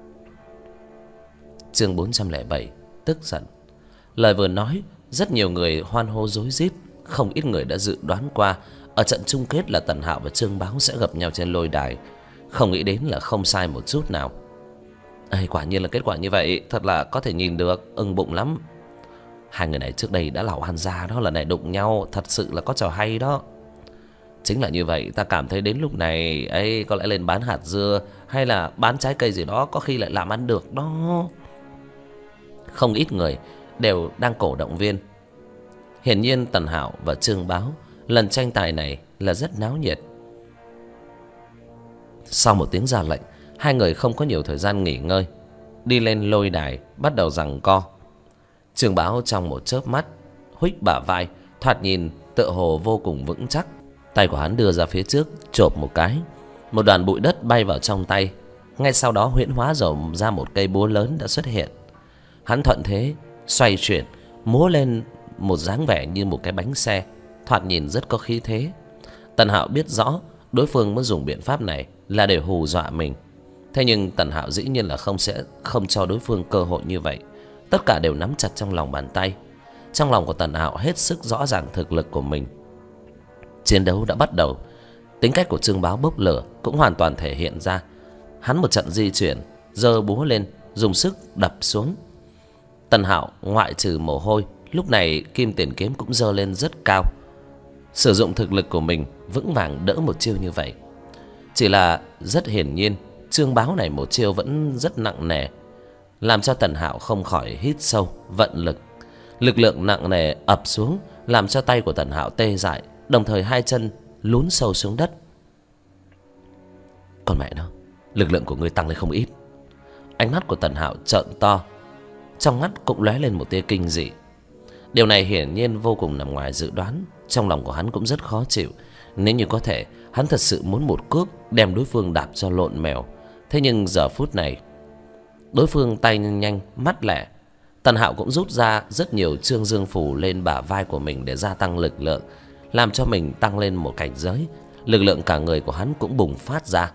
Chương 407, tức giận. Lời vừa nói, rất nhiều người hoan hô rối rít. Không ít người đã dự đoán qua ở trận chung kết là Tần Hạo và Trương Báo sẽ gặp nhau trên lôi đài. Không nghĩ đến là không sai một chút nào. Quả nhiên là kết quả như vậy, thật là có thể nhìn được, ưng bụng lắm. Hai người này trước đây đã lão han gia đó, lần này đụng nhau thật sự là có trò hay đó. Chính là như vậy, ta cảm thấy đến lúc này ấy có lẽ lên bán hạt dưa hay là bán trái cây gì đó, có khi lại làm ăn được đó. Không ít người đều đang cổ động viên. Hiển nhiên Tần Hạo và Trương Báo lần tranh tài này là rất náo nhiệt. Sau một tiếng ra lệnh, hai người không có nhiều thời gian nghỉ ngơi, đi lên lôi đài bắt đầu giằng co. Trương Báo trong một chớp mắt huých bả vai, thoạt nhìn tựa hồ vô cùng vững chắc. Tay của hắn đưa ra phía trước, chộp một cái, một đoàn bụi đất bay vào trong tay. Ngay sau đó huyễn hóa rồi ra một cây búa lớn đã xuất hiện. Hắn thuận thế xoay chuyển, múa lên một dáng vẻ như một cái bánh xe, thoạt nhìn rất có khí thế. Tần Hạo biết rõ đối phương muốn dùng biện pháp này là để hù dọa mình. Thế nhưng Tần Hạo dĩ nhiên là không cho đối phương cơ hội như vậy. Tất cả đều nắm chặt trong lòng bàn tay. Trong lòng của Tần Hạo hết sức rõ ràng thực lực của mình. Chiến đấu đã bắt đầu. Tính cách của Trương Báo bốc lửa cũng hoàn toàn thể hiện ra. Hắn một trận di chuyển, giơ búa lên, dùng sức đập xuống. Tần Hạo ngoại trừ mồ hôi, lúc này kim tiền kiếm cũng giơ lên rất cao, sử dụng thực lực của mình vững vàng đỡ một chiêu như vậy. Chỉ là rất hiển nhiên Trương Báo này một chiêu vẫn rất nặng nề, làm cho Tần Hạo không khỏi hít sâu, vận lực. Lực lượng nặng nề ập xuống, làm cho tay của Tần Hạo tê dại, đồng thời hai chân lún sâu xuống đất. Con mẹ nó, lực lượng của ngươi tăng lên không ít. Ánh mắt của Tần Hạo trợn to, trong mắt cũng lóe lên một tia kinh dị. Điều này hiển nhiên vô cùng nằm ngoài dự đoán. Trong lòng của hắn cũng rất khó chịu. Nếu như có thể, hắn thật sự muốn một cước đem đối phương đạp cho lộn mèo. Thế nhưng giờ phút này, đối phương tay nhanh mắt lẹ. Tần Hạo cũng rút ra rất nhiều trương dương phù lên bả vai của mình để gia tăng lực lượng, làm cho mình tăng lên một cảnh giới. Lực lượng cả người của hắn cũng bùng phát ra.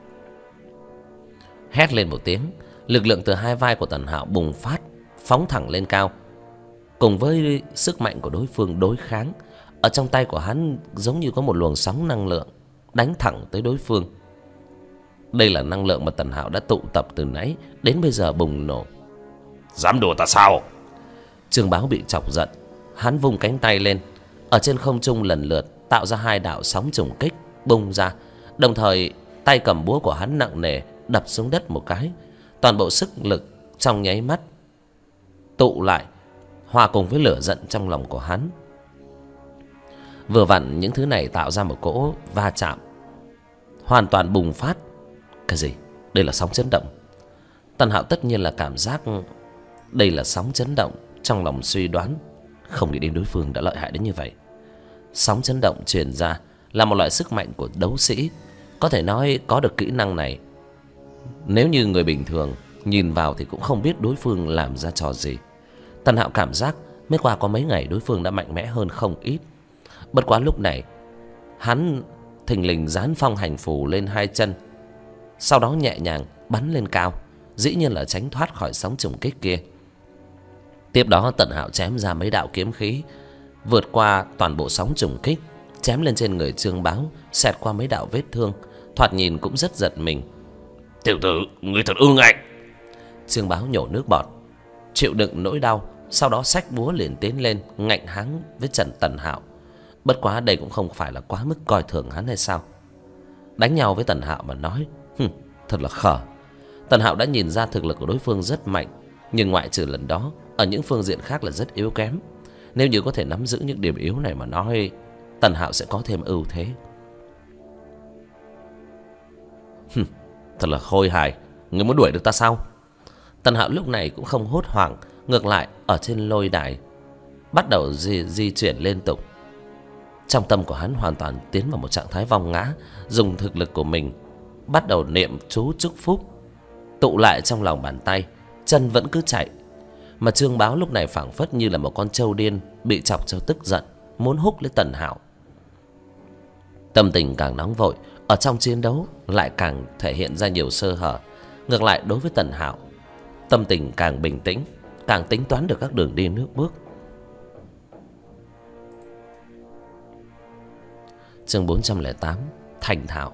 Hét lên một tiếng, lực lượng từ hai vai của Tần Hạo bùng phát, phóng thẳng lên cao. Cùng với sức mạnh của đối phương đối kháng, ở trong tay của hắn giống như có một luồng sóng năng lượng đánh thẳng tới đối phương. Đây là năng lượng mà Tần Hạo đã tụ tập từ nãy đến bây giờ bùng nổ. Dám đùa ta sao? Trương Báo bị chọc giận, hắn vung cánh tay lên, ở trên không trung lần lượt tạo ra 2 đạo sóng trùng kích bung ra, đồng thời tay cầm búa của hắn nặng nề đập xuống đất một cái. Toàn bộ sức lực trong nháy mắt tụ lại, hòa cùng với lửa giận trong lòng của hắn. Vừa vặn những thứ này tạo ra một cỗ va chạm hoàn toàn bùng phát. Cái gì? Đây là sóng chấn động. Tần Hạo tất nhiên là cảm giác đây là sóng chấn động, trong lòng suy đoán, không nghĩ đến đối phương đã lợi hại đến như vậy. Sóng chấn động truyền ra là một loại sức mạnh của đấu sĩ, có thể nói có được kỹ năng này, nếu như người bình thường nhìn vào thì cũng không biết đối phương làm ra trò gì. Tần Hạo cảm giác mới qua có mấy ngày đối phương đã mạnh mẽ hơn không ít. Bất quá lúc này hắn thình lình dán phong hành phù lên 2 chân, sau đó nhẹ nhàng bắn lên cao, dĩ nhiên là tránh thoát khỏi sóng trùng kích kia. Tiếp đó Tần Hạo chém ra mấy đạo kiếm khí, vượt qua toàn bộ sóng trùng kích, chém lên trên người Trương Báo, xẹt qua mấy đạo vết thương, thoạt nhìn cũng rất giật mình. Tiểu tử, người thật ương ngạnh. Trương Báo nhổ nước bọt, chịu đựng nỗi đau, sau đó xách búa liền tiến lên ngạnh háng với Trần Tần Hạo. Bất quá đây cũng không phải là quá mức coi thường hắn hay sao? Đánh nhau với Tần Hạo mà nói, thật là khờ. Tần Hạo đã nhìn ra thực lực của đối phương rất mạnh, nhưng ngoại trừ lần đó, ở những phương diện khác là rất yếu kém. Nếu như có thể nắm giữ những điểm yếu này mà nói, Tần Hạo sẽ có thêm ưu thế. Thật là khôi hài, ngươi muốn đuổi được ta sao? Tần Hạo lúc này cũng không hốt hoảng, ngược lại ở trên lôi đài bắt đầu di chuyển liên tục. Trong tâm của hắn hoàn toàn tiến vào một trạng thái vong ngã, dùng thực lực của mình bắt đầu niệm chú chúc phúc, tụ lại trong lòng bàn tay, chân vẫn cứ chạy. Mà Trương Báo lúc này phảng phất như là một con trâu điên bị chọc cho tức giận, muốn húc lấy Tần Hạo. Tâm tình càng nóng vội, ở trong chiến đấu lại càng thể hiện ra nhiều sơ hở. Ngược lại đối với Tần Hạo, tâm tình càng bình tĩnh, càng tính toán được các đường đi nước bước. Chương 408, thành thạo.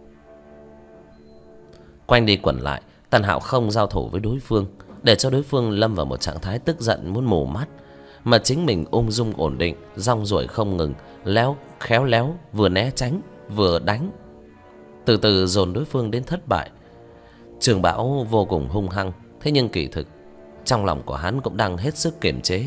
Quanh đi quẩn lại, Tần Hạo không giao thủ với đối phương, để cho đối phương lâm vào một trạng thái tức giận muốn mù mắt, mà chính mình ung dung ổn định, rong ruổi không ngừng, khéo léo vừa né tránh vừa đánh, từ từ dồn đối phương đến thất bại. Trường Bảo vô cùng hung hăng, thế nhưng kỳ thực trong lòng của hắn cũng đang hết sức kiềm chế.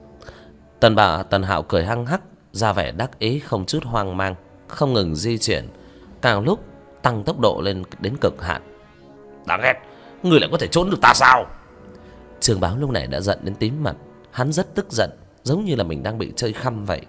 Tần Hạo cười hăng hắc, ra vẻ đắc ý không chút hoang mang, không ngừng di chuyển, càng lúc tăng tốc độ lên đến cực hạn. Đáng ghét, ngươi lại có thể trốn được ta sao? Trường Báo lúc này đã giận đến tím mặt, hắn rất tức giận, giống như là mình đang bị chơi khăm vậy.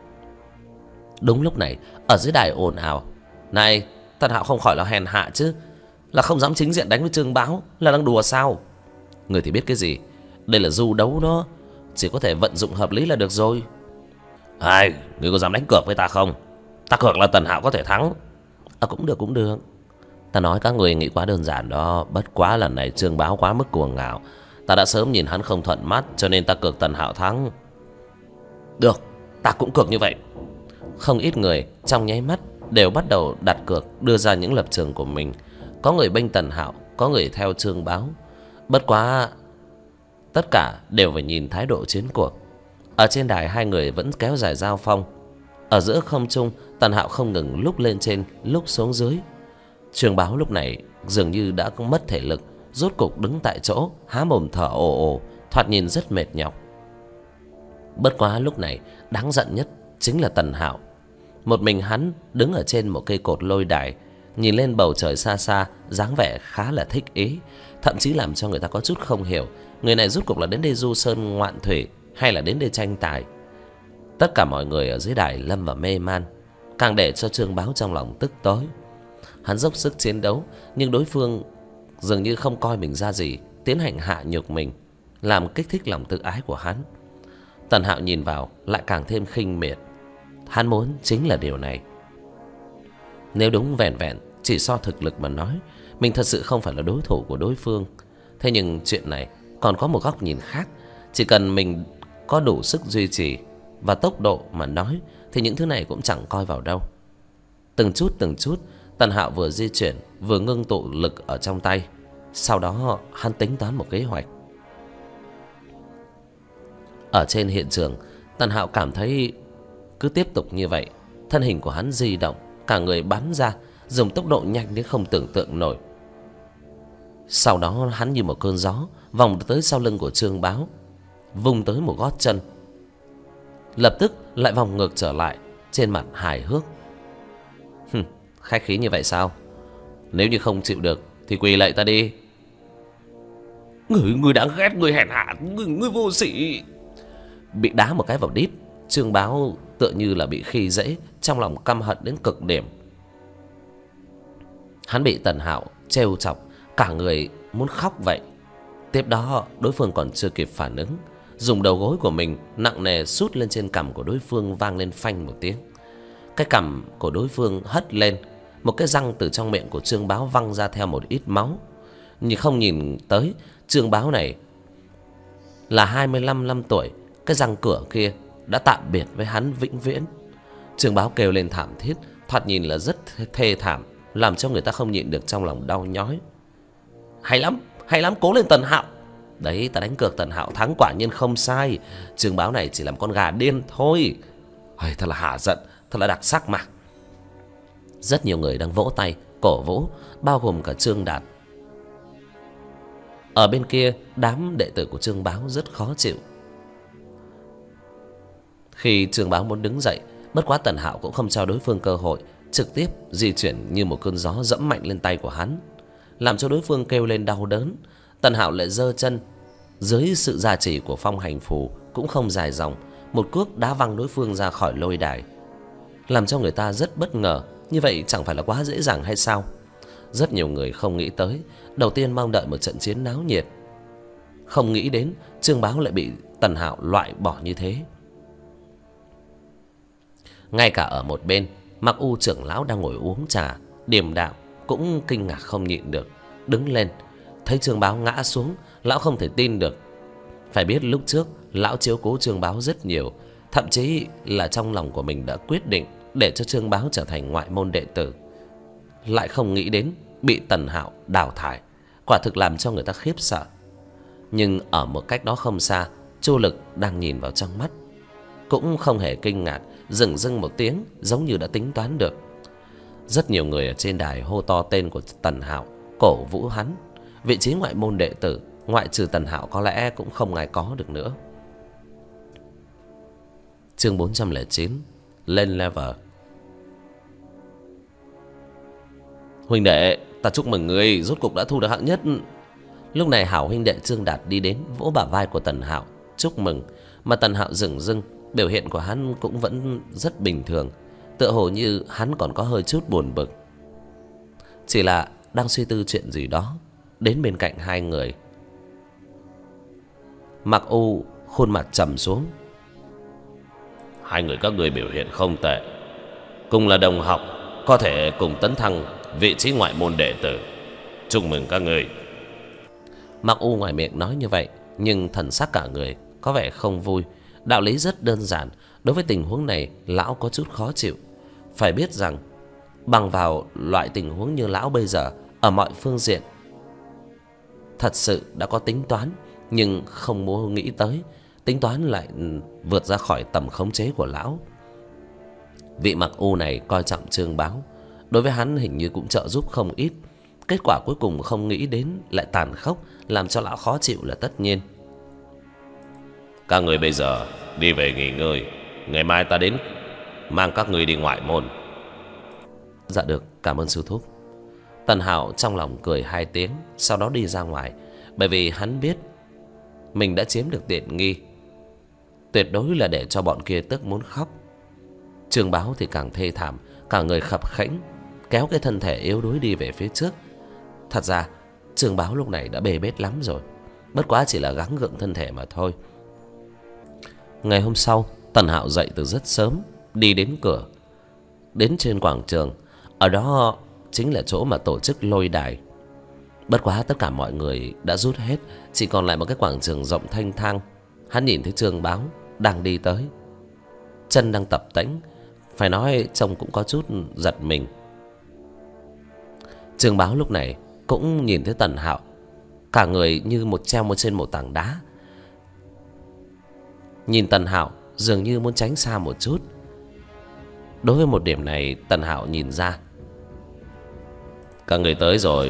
Đúng lúc này, ở dưới đài ồn ào, này, Tần Hạo không khỏi là hèn hạ chứ, là không dám chính diện đánh với Trương Báo, là đang đùa sao? Người thì biết cái gì, đây là du đấu đó, chỉ có thể vận dụng hợp lý là được rồi. Ai, ngươi có dám đánh cược với ta không? Ta cược là Tần Hạo có thể thắng. Cũng được. Ta nói các người nghĩ quá đơn giản đó, bất quá lần này Trương Báo quá mức cuồng ngạo, ta đã sớm nhìn hắn không thuận mắt, cho nên ta cược Tần Hạo thắng. Được, ta cũng cược như vậy. Không ít người trong nháy mắt đều bắt đầu đặt cược, đưa ra những lập trường của mình. Có người bênh Tần Hạo, có người theo Trương Báo. Bất quá tất cả đều phải nhìn thái độ chiến cuộc. Ở trên đài hai người vẫn kéo dài giao phong. Ở giữa không trung, Tần Hạo không ngừng lúc lên trên lúc xuống dưới. Trương Báo lúc này dường như đã mất thể lực, rốt cục đứng tại chỗ há mồm thở ồ ồ, thoạt nhìn rất mệt nhọc. Bất quá lúc này đáng giận nhất chính là Tần Hạo. Một mình hắn đứng ở trên một cây cột lôi đài, nhìn lên bầu trời xa xa, dáng vẻ khá là thích ý, thậm chí làm cho người ta có chút không hiểu người này rốt cuộc là đến đây du sơn ngoạn thủy hay là đến đây tranh tài. Tất cả mọi người ở dưới đài lâm vào mê man, càng để cho Trương Báo trong lòng tức tối. Hắn dốc sức chiến đấu, nhưng đối phương dường như không coi mình ra gì, tiến hành hạ nhục mình, làm kích thích lòng tự ái của hắn. Tần Hạo nhìn vào lại càng thêm khinh miệt. Hắn muốn chính là điều này. Nếu đúng vẹn vẹn chỉ so thực lực mà nói, mình thật sự không phải là đối thủ của đối phương. Thế nhưng chuyện này còn có một góc nhìn khác. Chỉ cần mình có đủ sức duy trì và tốc độ mà nói, thì những thứ này cũng chẳng coi vào đâu. Từng chút Tần Hạo vừa di chuyển vừa ngưng tụ lực ở trong tay. Sau đó hắn tính toán một kế hoạch. Ở trên hiện trường, Tần Hạo cảm thấy Cứ tiếp tục như vậy, thân hình của hắn di động, cả người bắn ra, dùng tốc độ nhanh đến không tưởng tượng nổi. Sau đó hắn như một cơn gió vòng tới sau lưng của Trương Báo, vung tới một gót chân, lập tức lại vòng ngược trở lại, trên mặt hài hước. Khách khí như vậy sao? Nếu như không chịu được thì quỳ lạy ta đi. Người đáng ghét, người hèn hạ, người vô sỉ. Bị đá một cái vào đít, Trương Báo tựa như là bị khi dễ, trong lòng căm hận đến cực điểm. Hắn bị Tần Hạo trêu chọc, cả người muốn khóc vậy. Tiếp đó đối phương còn chưa kịp phản ứng, dùng đầu gối của mình nặng nề sút lên trên cằm của đối phương, vang lên phanh một tiếng. Cái cằm của đối phương hất lên, một cái răng từ trong miệng của Trương Báo văng ra theo một ít máu. Nhưng không nhìn tới, Trương Báo này là 25 năm tuổi, cái răng cửa kia đã tạm biệt với hắn vĩnh viễn. Trương Báo kêu lên thảm thiết, thoạt nhìn là rất thê thảm, làm cho người ta không nhịn được trong lòng đau nhói. Hay lắm, cố lên Tần Hạo. Đấy, ta đánh cược Tần Hạo thắng quả nhiên không sai. Trương Báo này chỉ làm con gà điên thôi. Thật là hả giận, thật là đặc sắc mà. Rất nhiều người đang vỗ tay cổ vũ, bao gồm cả Trương Đạt. Ở bên kia, đám đệ tử của Trương Báo rất khó chịu. Khi Trương Báo muốn đứng dậy, bất quá Tần Hạo cũng không cho đối phương cơ hội, trực tiếp di chuyển như một cơn gió dẫm mạnh lên tay của hắn, làm cho đối phương kêu lên đau đớn. Tần Hạo lại giơ chân, dưới sự gia trì của phong hành phù cũng không dài dòng, một cước đá văng đối phương ra khỏi lôi đài, làm cho người ta rất bất ngờ. Như vậy chẳng phải là quá dễ dàng hay sao? Rất nhiều người không nghĩ tới, đầu tiên mong đợi một trận chiến náo nhiệt, không nghĩ đến Trương Báo lại bị Tần Hạo loại bỏ như thế. Ngay cả ở một bên, Mặc U trưởng lão đang ngồi uống trà điềm đạm cũng kinh ngạc không nhịn được, đứng lên. Thấy Trương Báo ngã xuống, lão không thể tin được. Phải biết lúc trước lão chiếu cố Trương Báo rất nhiều, thậm chí là trong lòng của mình đã quyết định để cho Trương Báo trở thành ngoại môn đệ tử, lại không nghĩ đến bị Tần Hạo đào thải, quả thực làm cho người ta khiếp sợ. Nhưng ở một cách đó không xa, Chu Lực đang nhìn vào trong mắt, cũng không hề kinh ngạc, dửng dưng một tiếng, giống như đã tính toán được. Rất nhiều người ở trên đài hô to tên của Tần Hạo, cổ vũ hắn. Vị trí ngoại môn đệ tử, ngoại trừ Tần Hạo có lẽ cũng không ai có được nữa. Chương 409, lên level. Huynh đệ, ta chúc mừng ngươi rốt cục đã thu được hạng nhất. Lúc này hảo huynh đệ Trương Đạt đi đến vỗ bả vai của Tần Hạo chúc mừng, mà Tần Hạo dửng dưng, biểu hiện của hắn cũng vẫn rất bình thường, tựa hồ như hắn còn có hơi chút buồn bực, chỉ là đang suy tư chuyện gì đó. Đến bên cạnh hai người, Mặc U khuôn mặt trầm xuống. Hai người các ngươi biểu hiện không tệ, cùng là đồng học, có thể cùng tấn thăng vị trí ngoại môn đệ tử. Chúc mừng các ngươi. Mặc U ngoài miệng nói như vậy, nhưng thần sắc cả người có vẻ không vui. Đạo lý rất đơn giản, đối với tình huống này lão có chút khó chịu. Phải biết rằng bằng vào loại tình huống như lão bây giờ, ở mọi phương diện thật sự đã có tính toán, nhưng không muốn nghĩ tới tính toán lại vượt ra khỏi tầm khống chế của lão. Vị Mặc U này coi trọng Trương Báo, đối với hắn hình như cũng trợ giúp không ít. Kết quả cuối cùng không nghĩ đến lại tàn khốc, làm cho lão khó chịu là tất nhiên. Các người bây giờ đi về nghỉ ngơi, ngày mai ta đến mang các người đi ngoại môn. Dạ được, cảm ơn sư thúc. Tần Hạo trong lòng cười hai tiếng, sau đó đi ra ngoài, bởi vì hắn biết mình đã chiếm được tiện nghi, tuyệt đối là để cho bọn kia tức muốn khóc. Trương Báo thì càng thê thảm, cả người khập khẽnh, kéo cái thân thể yếu đuối đi về phía trước. Thật ra Trương Báo lúc này đã bê bết lắm rồi, bất quá chỉ là gắng gượng thân thể mà thôi. Ngày hôm sau, Tần Hạo dậy từ rất sớm, đi đến cửa, đến trên quảng trường. Ở đó chính là chỗ mà tổ chức lôi đài. Bất quá tất cả mọi người đã rút hết, chỉ còn lại một cái quảng trường rộng thanh thang. Hắn nhìn thấy Trương Báo đang đi tới, chân đang tập tễnh, phải nói trông cũng có chút giật mình. Trương Báo lúc này cũng nhìn thấy Tần Hạo, cả người như một treo trên một tảng đá. Nhìn Tần Hạo dường như muốn tránh xa một chút, Đối với một điểm này Tần Hạo nhìn ra. Các người tới rồi.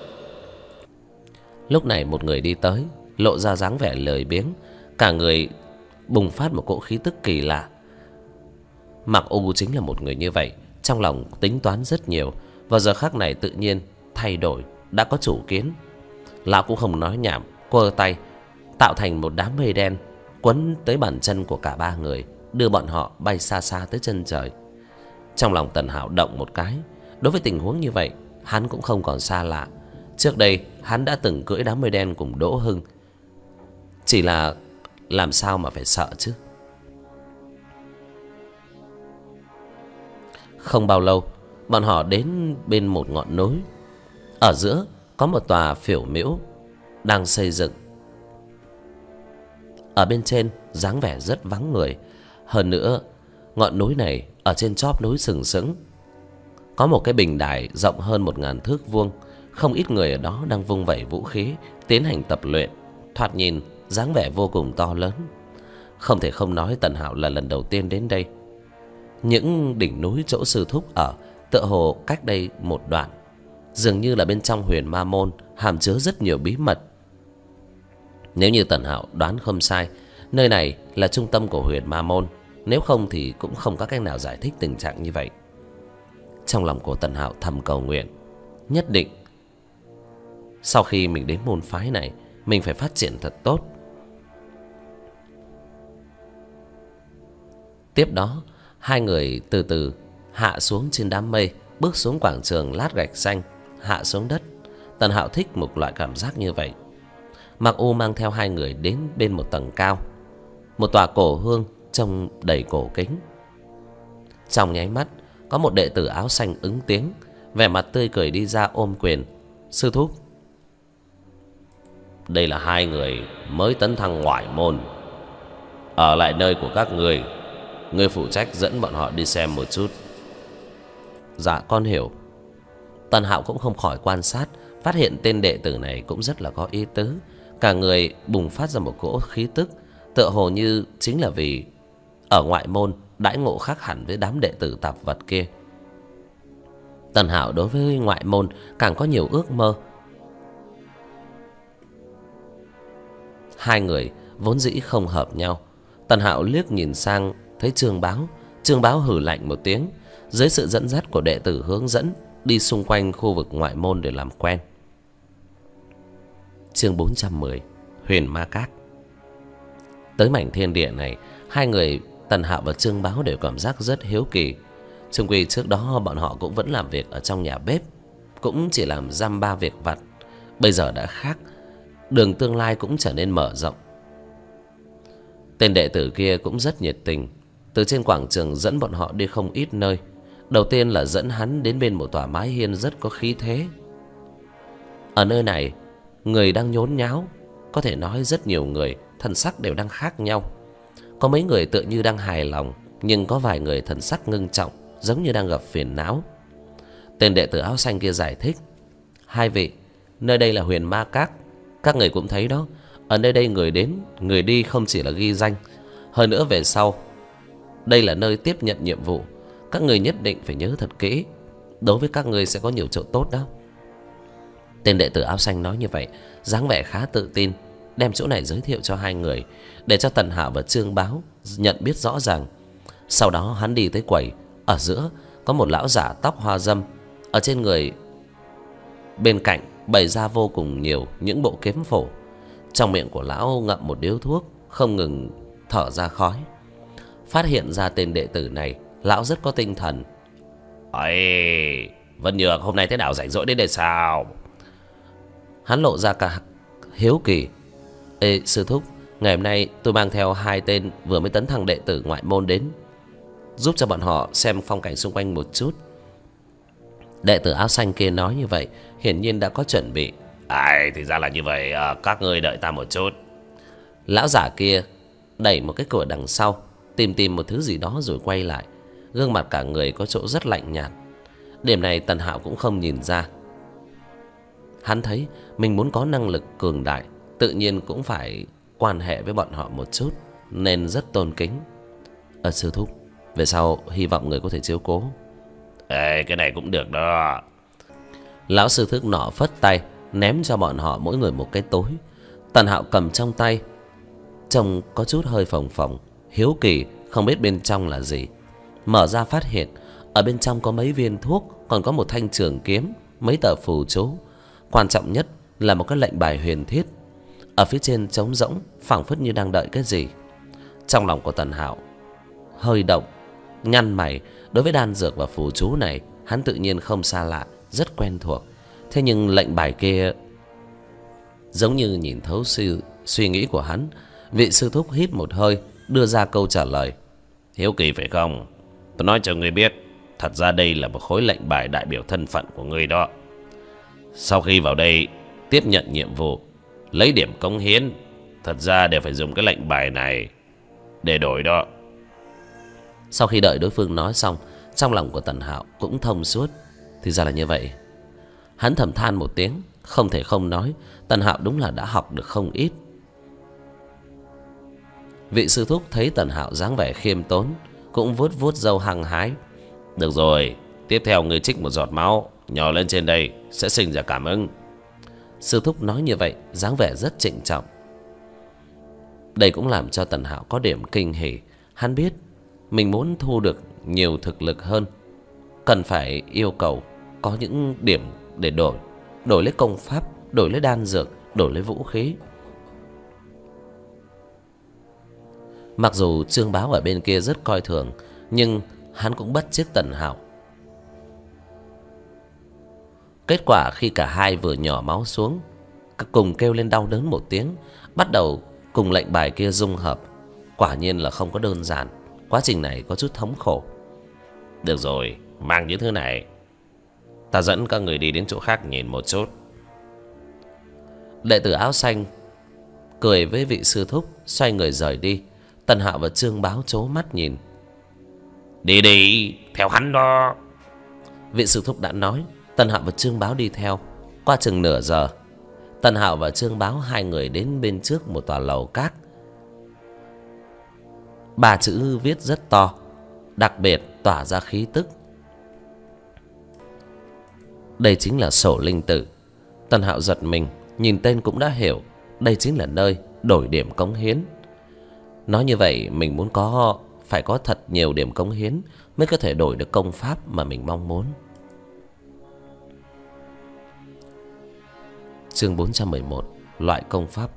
Lúc này một người đi tới, lộ ra dáng vẻ lười biếng, cả người bùng phát một cỗ khí tức kỳ lạ. Mạc U chính là một người như vậy, trong lòng tính toán rất nhiều, vào giờ khắc này tự nhiên thay đổi, đã có chủ kiến. Lão cũng không nói nhảm, quơ tay tạo thành một đám mây đen quấn tới bàn chân của cả ba người, đưa bọn họ bay xa xa tới chân trời. Trong lòng Tần Hạo động một cái. Đối với tình huống như vậy, hắn cũng không còn xa lạ. Trước đây hắn đã từng cưỡi đám mây đen cùng Đỗ Hưng, chỉ là làm sao mà phải sợ chứ. Không bao lâu, bọn họ đến bên một ngọn núi. Ở giữa có một tòa phiểu miễu đang xây dựng. Ở bên trên dáng vẻ rất vắng người. Hơn nữa, ngọn núi này ở trên chóp núi sừng sững có một cái bình đài rộng hơn 1000 thước vuông. Không ít người ở đó đang vung vẩy vũ khí, tiến hành tập luyện. Thoạt nhìn dáng vẻ vô cùng to lớn. Không thể không nói Tần Hạo là lần đầu tiên đến đây. Những đỉnh núi chỗ sư thúc ở tựa hồ cách đây một đoạn, dường như là bên trong Huyền Ma Môn hàm chứa rất nhiều bí mật. Nếu như Tần Hạo đoán không sai, nơi này là trung tâm của Huyền Ma Môn. Nếu không thì cũng không có cách nào giải thích tình trạng như vậy. Trong lòng của Tần Hạo thầm cầu nguyện, nhất định sau khi mình đến môn phái này, mình phải phát triển thật tốt. Tiếp đó, hai người từ từ hạ xuống trên đám mây, bước xuống quảng trường lát gạch xanh, hạ xuống đất. Tần Hạo thích một loại cảm giác như vậy. Mạc U mang theo hai người đến bên một tầng cao, một tòa cổ hương trông đầy cổ kính. Trong nháy mắt, có một đệ tử áo xanh ứng tiếng, vẻ mặt tươi cười đi ra ôm quyền. Sư thúc, đây là hai người mới tấn thăng ngoại môn, ở lại nơi của các ngươi. Ngươi phụ trách dẫn bọn họ đi xem một chút. Dạ con hiểu. Tần Hạo cũng không khỏi quan sát, phát hiện tên đệ tử này cũng rất là có ý tứ. Cả người bùng phát ra một cỗ khí tức, tựa hồ như chính là vì ở ngoại môn đãi ngộ khác hẳn với đám đệ tử tạp vật kia. Tần Hạo đối với ngoại môn càng có nhiều ước mơ. Hai người vốn dĩ không hợp nhau. Tần Hạo liếc nhìn sang thấy Trương Báo. Trương Báo hừ lạnh một tiếng, dưới sự dẫn dắt của đệ tử hướng dẫn, đi xung quanh khu vực ngoại môn để làm quen. Chương 410, Huyền Ma Các. Tới mảnh thiên địa này, hai người Tần Hạo và Trương Báo đều cảm giác rất hiếu kỳ. Chung quy trước đó bọn họ cũng vẫn làm việc ở trong nhà bếp, cũng chỉ làm dăm ba việc vặt. Bây giờ đã khác, đường tương lai cũng trở nên mở rộng. Tên đệ tử kia cũng rất nhiệt tình, từ trên quảng trường dẫn bọn họ đi không ít nơi. Đầu tiên là dẫn hắn đến bên một tòa mái hiên rất có khí thế. Ở nơi này, người đang nhốn nháo, có thể nói rất nhiều người, thần sắc đều đang khác nhau. Có mấy người tựa như đang hài lòng, nhưng có vài người thần sắc ngưng trọng, giống như đang gặp phiền não. Tên đệ tử áo xanh kia giải thích: hai vị, nơi đây là Huyền Ma Các. Các người cũng thấy đó, ở nơi đây người đến, người đi không chỉ là ghi danh. Hơn nữa về sau, đây là nơi tiếp nhận nhiệm vụ. Các người nhất định phải nhớ thật kỹ, đối với các người sẽ có nhiều chỗ tốt đó. Tên đệ tử áo xanh nói như vậy, dáng vẻ khá tự tin, đem chỗ này giới thiệu cho hai người, để cho Tần Hạo và Trương Báo nhận biết rõ ràng. Sau đó hắn đi tới quầy. Ở giữa có một lão giả tóc hoa râm, ở trên người bên cạnh bày ra vô cùng nhiều những bộ kiếm phổ. Trong miệng của lão ngậm một điếu thuốc, không ngừng thở ra khói. Phát hiện ra tên đệ tử này, lão rất có tinh thần. Ây, Vân Nhược hôm nay thế nào, rảnh rỗi đến đây sao? Hắn lộ ra cả hiếu kỳ. Ê sư thúc, ngày hôm nay tôi mang theo hai tên vừa mới tấn thăng đệ tử ngoại môn đến, giúp cho bọn họ xem phong cảnh xung quanh một chút. Đệ tử áo xanh kia nói như vậy, hiển nhiên đã có chuẩn bị. Ai, thì ra là như vậy, các ngươi đợi ta một chút. Lão giả kia đẩy một cái cửa đằng sau, tìm một thứ gì đó rồi quay lại. Gương mặt cả người có chỗ rất lạnh nhạt. Điểm này Tần Hạo cũng không nhìn ra. Hắn thấy mình muốn có năng lực cường đại, tự nhiên cũng phải quan hệ với bọn họ một chút, nên rất tôn kính. Sư thúc, Về sau hy vọng người có thể chiếu cố. Ê, cái này cũng được đó. Lão sư thúc nọ phất tay, ném cho bọn họ mỗi người một cái tối. Tần Hạo cầm trong tay, trông có chút hơi phồng phồng, hiếu kỳ không biết bên trong là gì. Mở ra phát hiện ở bên trong có mấy viên thuốc, còn có một thanh trường kiếm, mấy tờ phù chú. Quan trọng nhất là một cái lệnh bài huyền thiết. Ở phía trên trống rỗng, phảng phất như đang đợi cái gì. Trong lòng của Tần Hạo hơi động, nhăn mày. Đối với đan dược và phù chú này, hắn tự nhiên không xa lạ, rất quen thuộc. Thế nhưng lệnh bài kia giống như nhìn thấu suy nghĩ của hắn. Vị sư thúc hít một hơi, đưa ra câu trả lời. Hiếu kỳ phải không? Tôi nói cho ngươi biết, thật ra đây là một khối lệnh bài đại biểu thân phận của ngươi đó. Sau khi vào đây tiếp nhận nhiệm vụ, lấy điểm cống hiến, thật ra đều phải dùng cái lệnh bài này để đổi đó. Sau khi đợi đối phương nói xong, trong lòng của Tần Hạo cũng thông suốt. Thì ra là như vậy. Hắn thầm than một tiếng, không thể không nói, Tần Hạo đúng là đã học được không ít. Vị sư thúc thấy Tần Hạo dáng vẻ khiêm tốn, cũng vuốt vuốt râu hăng hái. Được rồi, tiếp theo ngươi trích một giọt máu nhỏ lên trên đây, sẽ sinh ra cảm ứng. Sư thúc nói như vậy, dáng vẻ rất trịnh trọng. Đây cũng làm cho Tần Hạo có điểm kinh hỉ. Hắn biết mình muốn thu được nhiều thực lực hơn, cần phải yêu cầu có những điểm để đổi. Đổi lấy công pháp, đổi lấy đan dược, đổi lấy vũ khí. Mặc dù Trương Báo ở bên kia rất coi thường, nhưng hắn cũng bắt chước Tần Hạo. Kết quả khi cả hai vừa nhỏ máu xuống, cùng kêu lên đau đớn một tiếng, bắt đầu cùng lệnh bài kia dung hợp. Quả nhiên là không có đơn giản. Quá trình này có chút thống khổ. Được rồi, mang những thứ này, ta dẫn các người đi đến chỗ khác nhìn một chút. Đệ tử áo xanh cười với vị sư thúc, xoay người rời đi. Tần Hạo và Trương Báo trố mắt nhìn. Đi đi, theo hắn đó. Vị sư thúc đã nói. Tần Hạo và Trương Báo đi theo. Qua chừng nửa giờ, Tần Hạo và Trương Báo hai người đến bên trước một tòa lầu các. 3 chữ viết rất to, đặc biệt tỏa ra khí tức. Đây chính là Sổ Linh Tử. Tần Hạo giật mình, nhìn tên cũng đã hiểu, đây chính là nơi đổi điểm cống hiến. Nói như vậy mình muốn phải có thật nhiều điểm cống hiến mới có thể đổi được công pháp mà mình mong muốn. Chương 411, loại công pháp.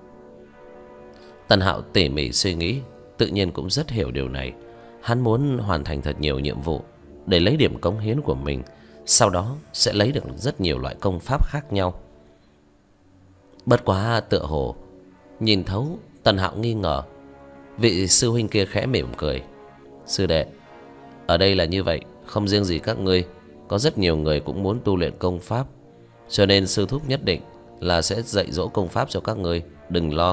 Tần Hạo tỉ mỉ suy nghĩ, tự nhiên cũng rất hiểu điều này. Hắn muốn hoàn thành thật nhiều nhiệm vụ để lấy điểm cống hiến của mình, sau đó sẽ lấy được rất nhiều loại công pháp khác nhau. Bất quá tựa hồ nhìn thấu, Tần Hạo nghi ngờ. Vị sư huynh kia khẽ mỉm cười. Sư đệ, ở đây là như vậy, không riêng gì các ngươi, có rất nhiều người cũng muốn tu luyện công pháp, cho nên sư thúc nhất định là sẽ dạy dỗ công pháp cho các ngươi, đừng lo.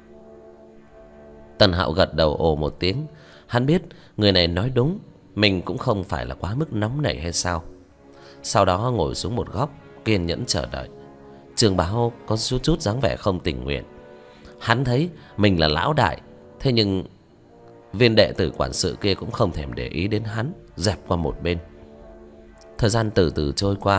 Tần Hạo gật đầu ồ một tiếng. Hắn biết người này nói đúng, mình cũng không phải là quá mức nóng nảy hay sao. Sau đó ngồi xuống một góc, kiên nhẫn chờ đợi. Trương Báo có chút dáng vẻ không tình nguyện. Hắn thấy mình là lão đại, thế nhưng viên đệ tử quản sự kia cũng không thèm để ý đến hắn, dẹp qua một bên. Thời gian từ từ trôi qua.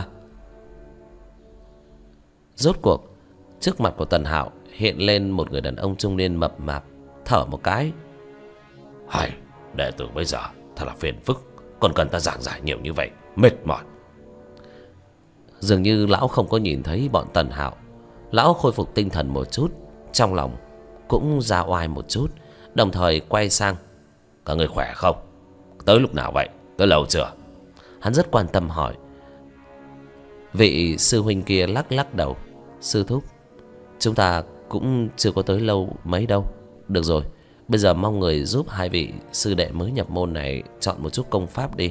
Rốt cuộc, trước mặt của Tần Hạo hiện lên một người đàn ông trung niên mập mạp, thở một cái. Hay, đệ tử bây giờ thật là phiền phức, còn cần ta giảng giải nhiều như vậy, mệt mỏi. Dường như lão không có nhìn thấy bọn Tần Hạo. Lão khôi phục tinh thần một chút, trong lòng cũng ra oai một chút, đồng thời quay sang. Các người khỏe không? Tới lúc nào vậy? Tới lâu chưa? Hắn rất quan tâm hỏi. Vị sư huynh kia lắc lắc đầu. Sư thúc, chúng ta cũng chưa có tới lâu mấy đâu. Được rồi, bây giờ mong người giúp hai vị sư đệ mới nhập môn này chọn một chút công pháp đi.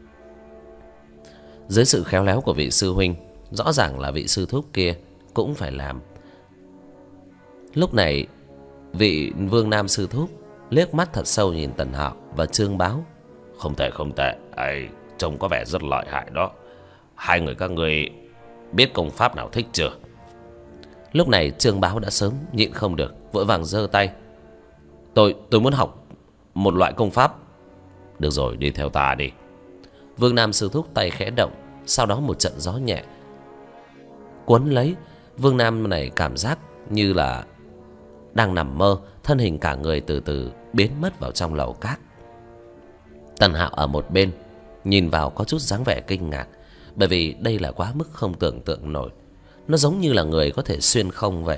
Dưới sự khéo léo của vị sư huynh, rõ ràng là vị sư thúc kia cũng phải làm. Lúc này, vị Vương Nam sư thúc liếc mắt thật sâu nhìn Tần Hạo và Trương Báo. Không tệ, không tệ. Ấy, trông có vẻ rất lợi hại đó. Hai người các người biết công pháp nào thích chưa? Lúc này Trương Báo đã sớm nhịn không được, vội vàng giơ tay. Tôi muốn học một loại công pháp. Được rồi, đi theo ta đi. Vương Nam sư thúc tay khẽ động, sau đó một trận gió nhẹ cuốn lấy. Vương Nam này cảm giác như là đang nằm mơ, thân hình cả người từ từ biến mất vào trong lầu cát. Tần Hạo ở một bên nhìn vào có chút dáng vẻ kinh ngạc, bởi vì đây là quá mức không tưởng tượng nổi. Nó giống như là người có thể xuyên không vậy.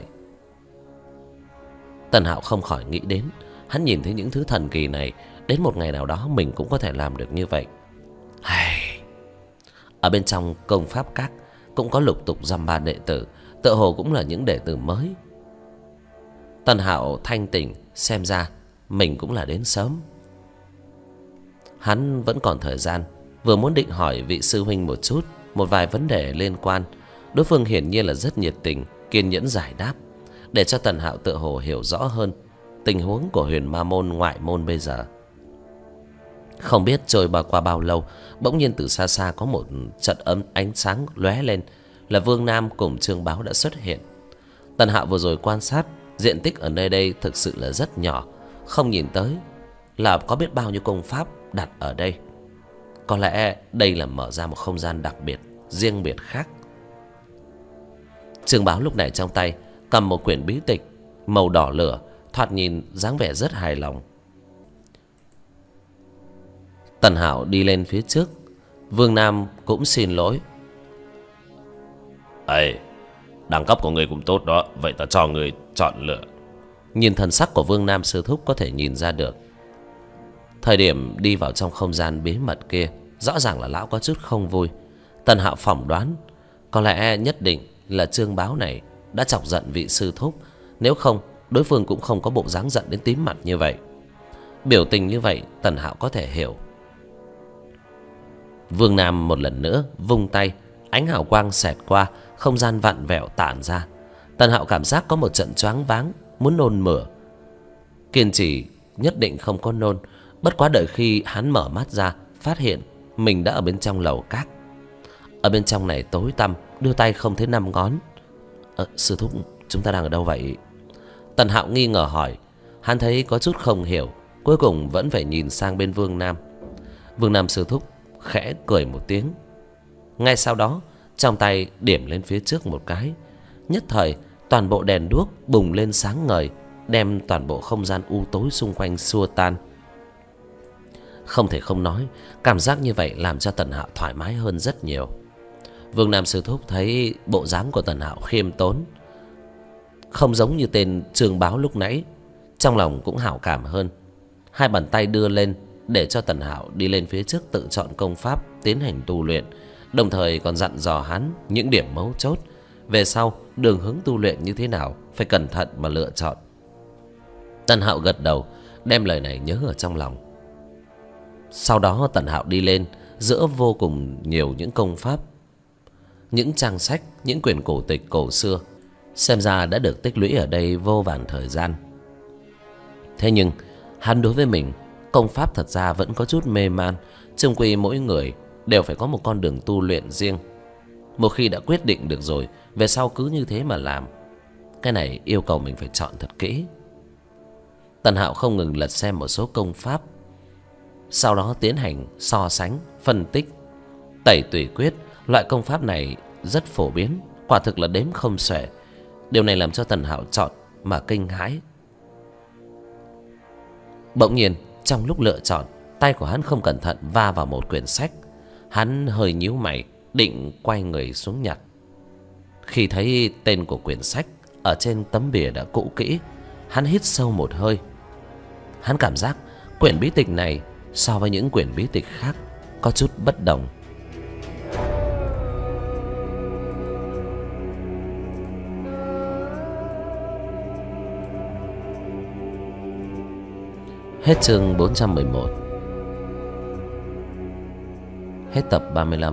Tần Hạo không khỏi nghĩ đến, hắn nhìn thấy những thứ thần kỳ này, đến một ngày nào đó mình cũng có thể làm được như vậy. Ở bên trong công pháp các cũng có lục tục dăm ba đệ tử, tựa hồ cũng là những đệ tử mới. Tần Hạo thanh tỉnh, xem ra mình cũng là đến sớm. Hắn vẫn còn thời gian, vừa muốn định hỏi vị sư huynh một vài vấn đề liên quan. Đối phương hiển nhiên là rất nhiệt tình, kiên nhẫn giải đáp, để cho Tần Hạo tựa hồ hiểu rõ hơn tình huống của Huyền Ma môn ngoại môn bây giờ. Không biết trôi qua bao lâu, bỗng nhiên từ xa xa có một trận ánh sáng lóe lên, là Vương Nam cùng Trương Báo đã xuất hiện. Tần Hạo vừa rồi quan sát, diện tích ở nơi đây thực sự là rất nhỏ, không nhìn tới là có biết bao nhiêu công pháp đặt ở đây. Có lẽ đây là mở ra một không gian đặc biệt, riêng biệt khác. Trương Báo lúc này trong tay cầm một quyển bí tịch màu đỏ lửa, thoạt nhìn dáng vẻ rất hài lòng. Tần Hạo đi lên phía trước, Vương Nam cũng xin lỗi. Đẳng cấp của người cũng tốt đó, vậy ta cho người chọn lựa. Nhìn thần sắc của Vương Nam sư thúc có thể nhìn ra được. Thời điểm đi vào trong không gian bí mật kia, rõ ràng là lão có chút không vui. Tần Hạo phỏng đoán có lẽ nhất định là Trương Báo này đã chọc giận vị sư thúc, nếu không đối phương cũng không có bộ dáng giận đến tím mặt như vậy. Biểu tình như vậy Tần Hạo có thể hiểu. Vương Nam một lần nữa vung tay, ánh hào quang xẹt qua, không gian vặn vẹo tản ra. Tần Hạo cảm giác có một trận choáng váng, muốn nôn mửa. Kiên trì nhất định không có nôn, bất quá đợi khi hắn mở mắt ra, phát hiện mình đã ở bên trong lầu cát. Ở bên trong này tối tăm, đưa tay không thấy năm ngón. Sư thúc, chúng ta đang ở đâu vậy? Tần Hạo nghi ngờ hỏi. Hắn thấy có chút không hiểu, cuối cùng vẫn phải nhìn sang bên Vương Nam. Vương Nam sư thúc khẽ cười một tiếng, ngay sau đó trong tay điểm lên phía trước một cái, nhất thời toàn bộ đèn đuốc bùng lên sáng ngời, đem toàn bộ không gian u tối xung quanh xua tan. Không thể không nói, cảm giác như vậy làm cho Tần Hạo thoải mái hơn rất nhiều. Vương Nam sư thúc thấy bộ dáng của Tần Hạo khiêm tốn, không giống như tên Trương Báo lúc nãy, trong lòng cũng hảo cảm hơn. Hai bàn tay đưa lên để cho Tần Hạo đi lên phía trước tự chọn công pháp tiến hành tu luyện, đồng thời còn dặn dò hắn những điểm mấu chốt về sau đường hướng tu luyện như thế nào phải cẩn thận mà lựa chọn. Tần Hạo gật đầu, đem lời này nhớ ở trong lòng. Sau đó Tần Hạo đi lên giữa vô cùng nhiều những công pháp, những trang sách, những quyển cổ tịch cổ xưa, xem ra đã được tích lũy ở đây vô vàn thời gian. Thế nhưng hắn đối với mình, công pháp thật ra vẫn có chút mê man. Chung quy mỗi người đều phải có một con đường tu luyện riêng. Một khi đã quyết định được rồi, về sau cứ như thế mà làm. Cái này yêu cầu mình phải chọn thật kỹ. Tần Hạo không ngừng lật xem một số công pháp, sau đó tiến hành so sánh, phân tích. Tẩy tùy quyết, loại công pháp này rất phổ biến, quả thực là đếm không xuể. Điều này làm cho Tần Hạo chọn mà kinh hãi. Bỗng nhiên trong lúc lựa chọn, tay của hắn không cẩn thận va vào một quyển sách. Hắn hơi nhíu mày, định quay người xuống nhặt. Khi thấy tên của quyển sách ở trên tấm bìa đã cũ kỹ, hắn hít sâu một hơi. Hắn cảm giác quyển bí tịch này so với những quyển bí tịch khác có chút bất đồng. Hết chương 411. Hết tập 35.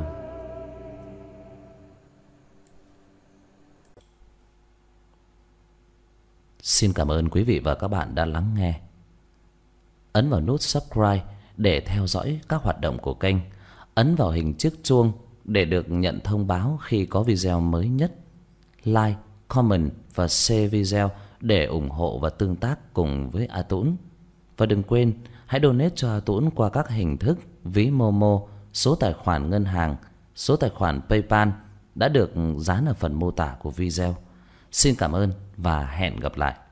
Xin cảm ơn quý vị và các bạn đã lắng nghe. Ấn vào nút subscribe để theo dõi các hoạt động của kênh. Ấn vào hình chiếc chuông để được nhận thông báo khi có video mới nhất. Like, comment và share video để ủng hộ và tương tác cùng với A Tũng. Và đừng quên hãy donate cho Tuấn qua các hình thức ví Momo, số tài khoản ngân hàng, số tài khoản PayPal đã được dán ở phần mô tả của video. Xin cảm ơn và hẹn gặp lại.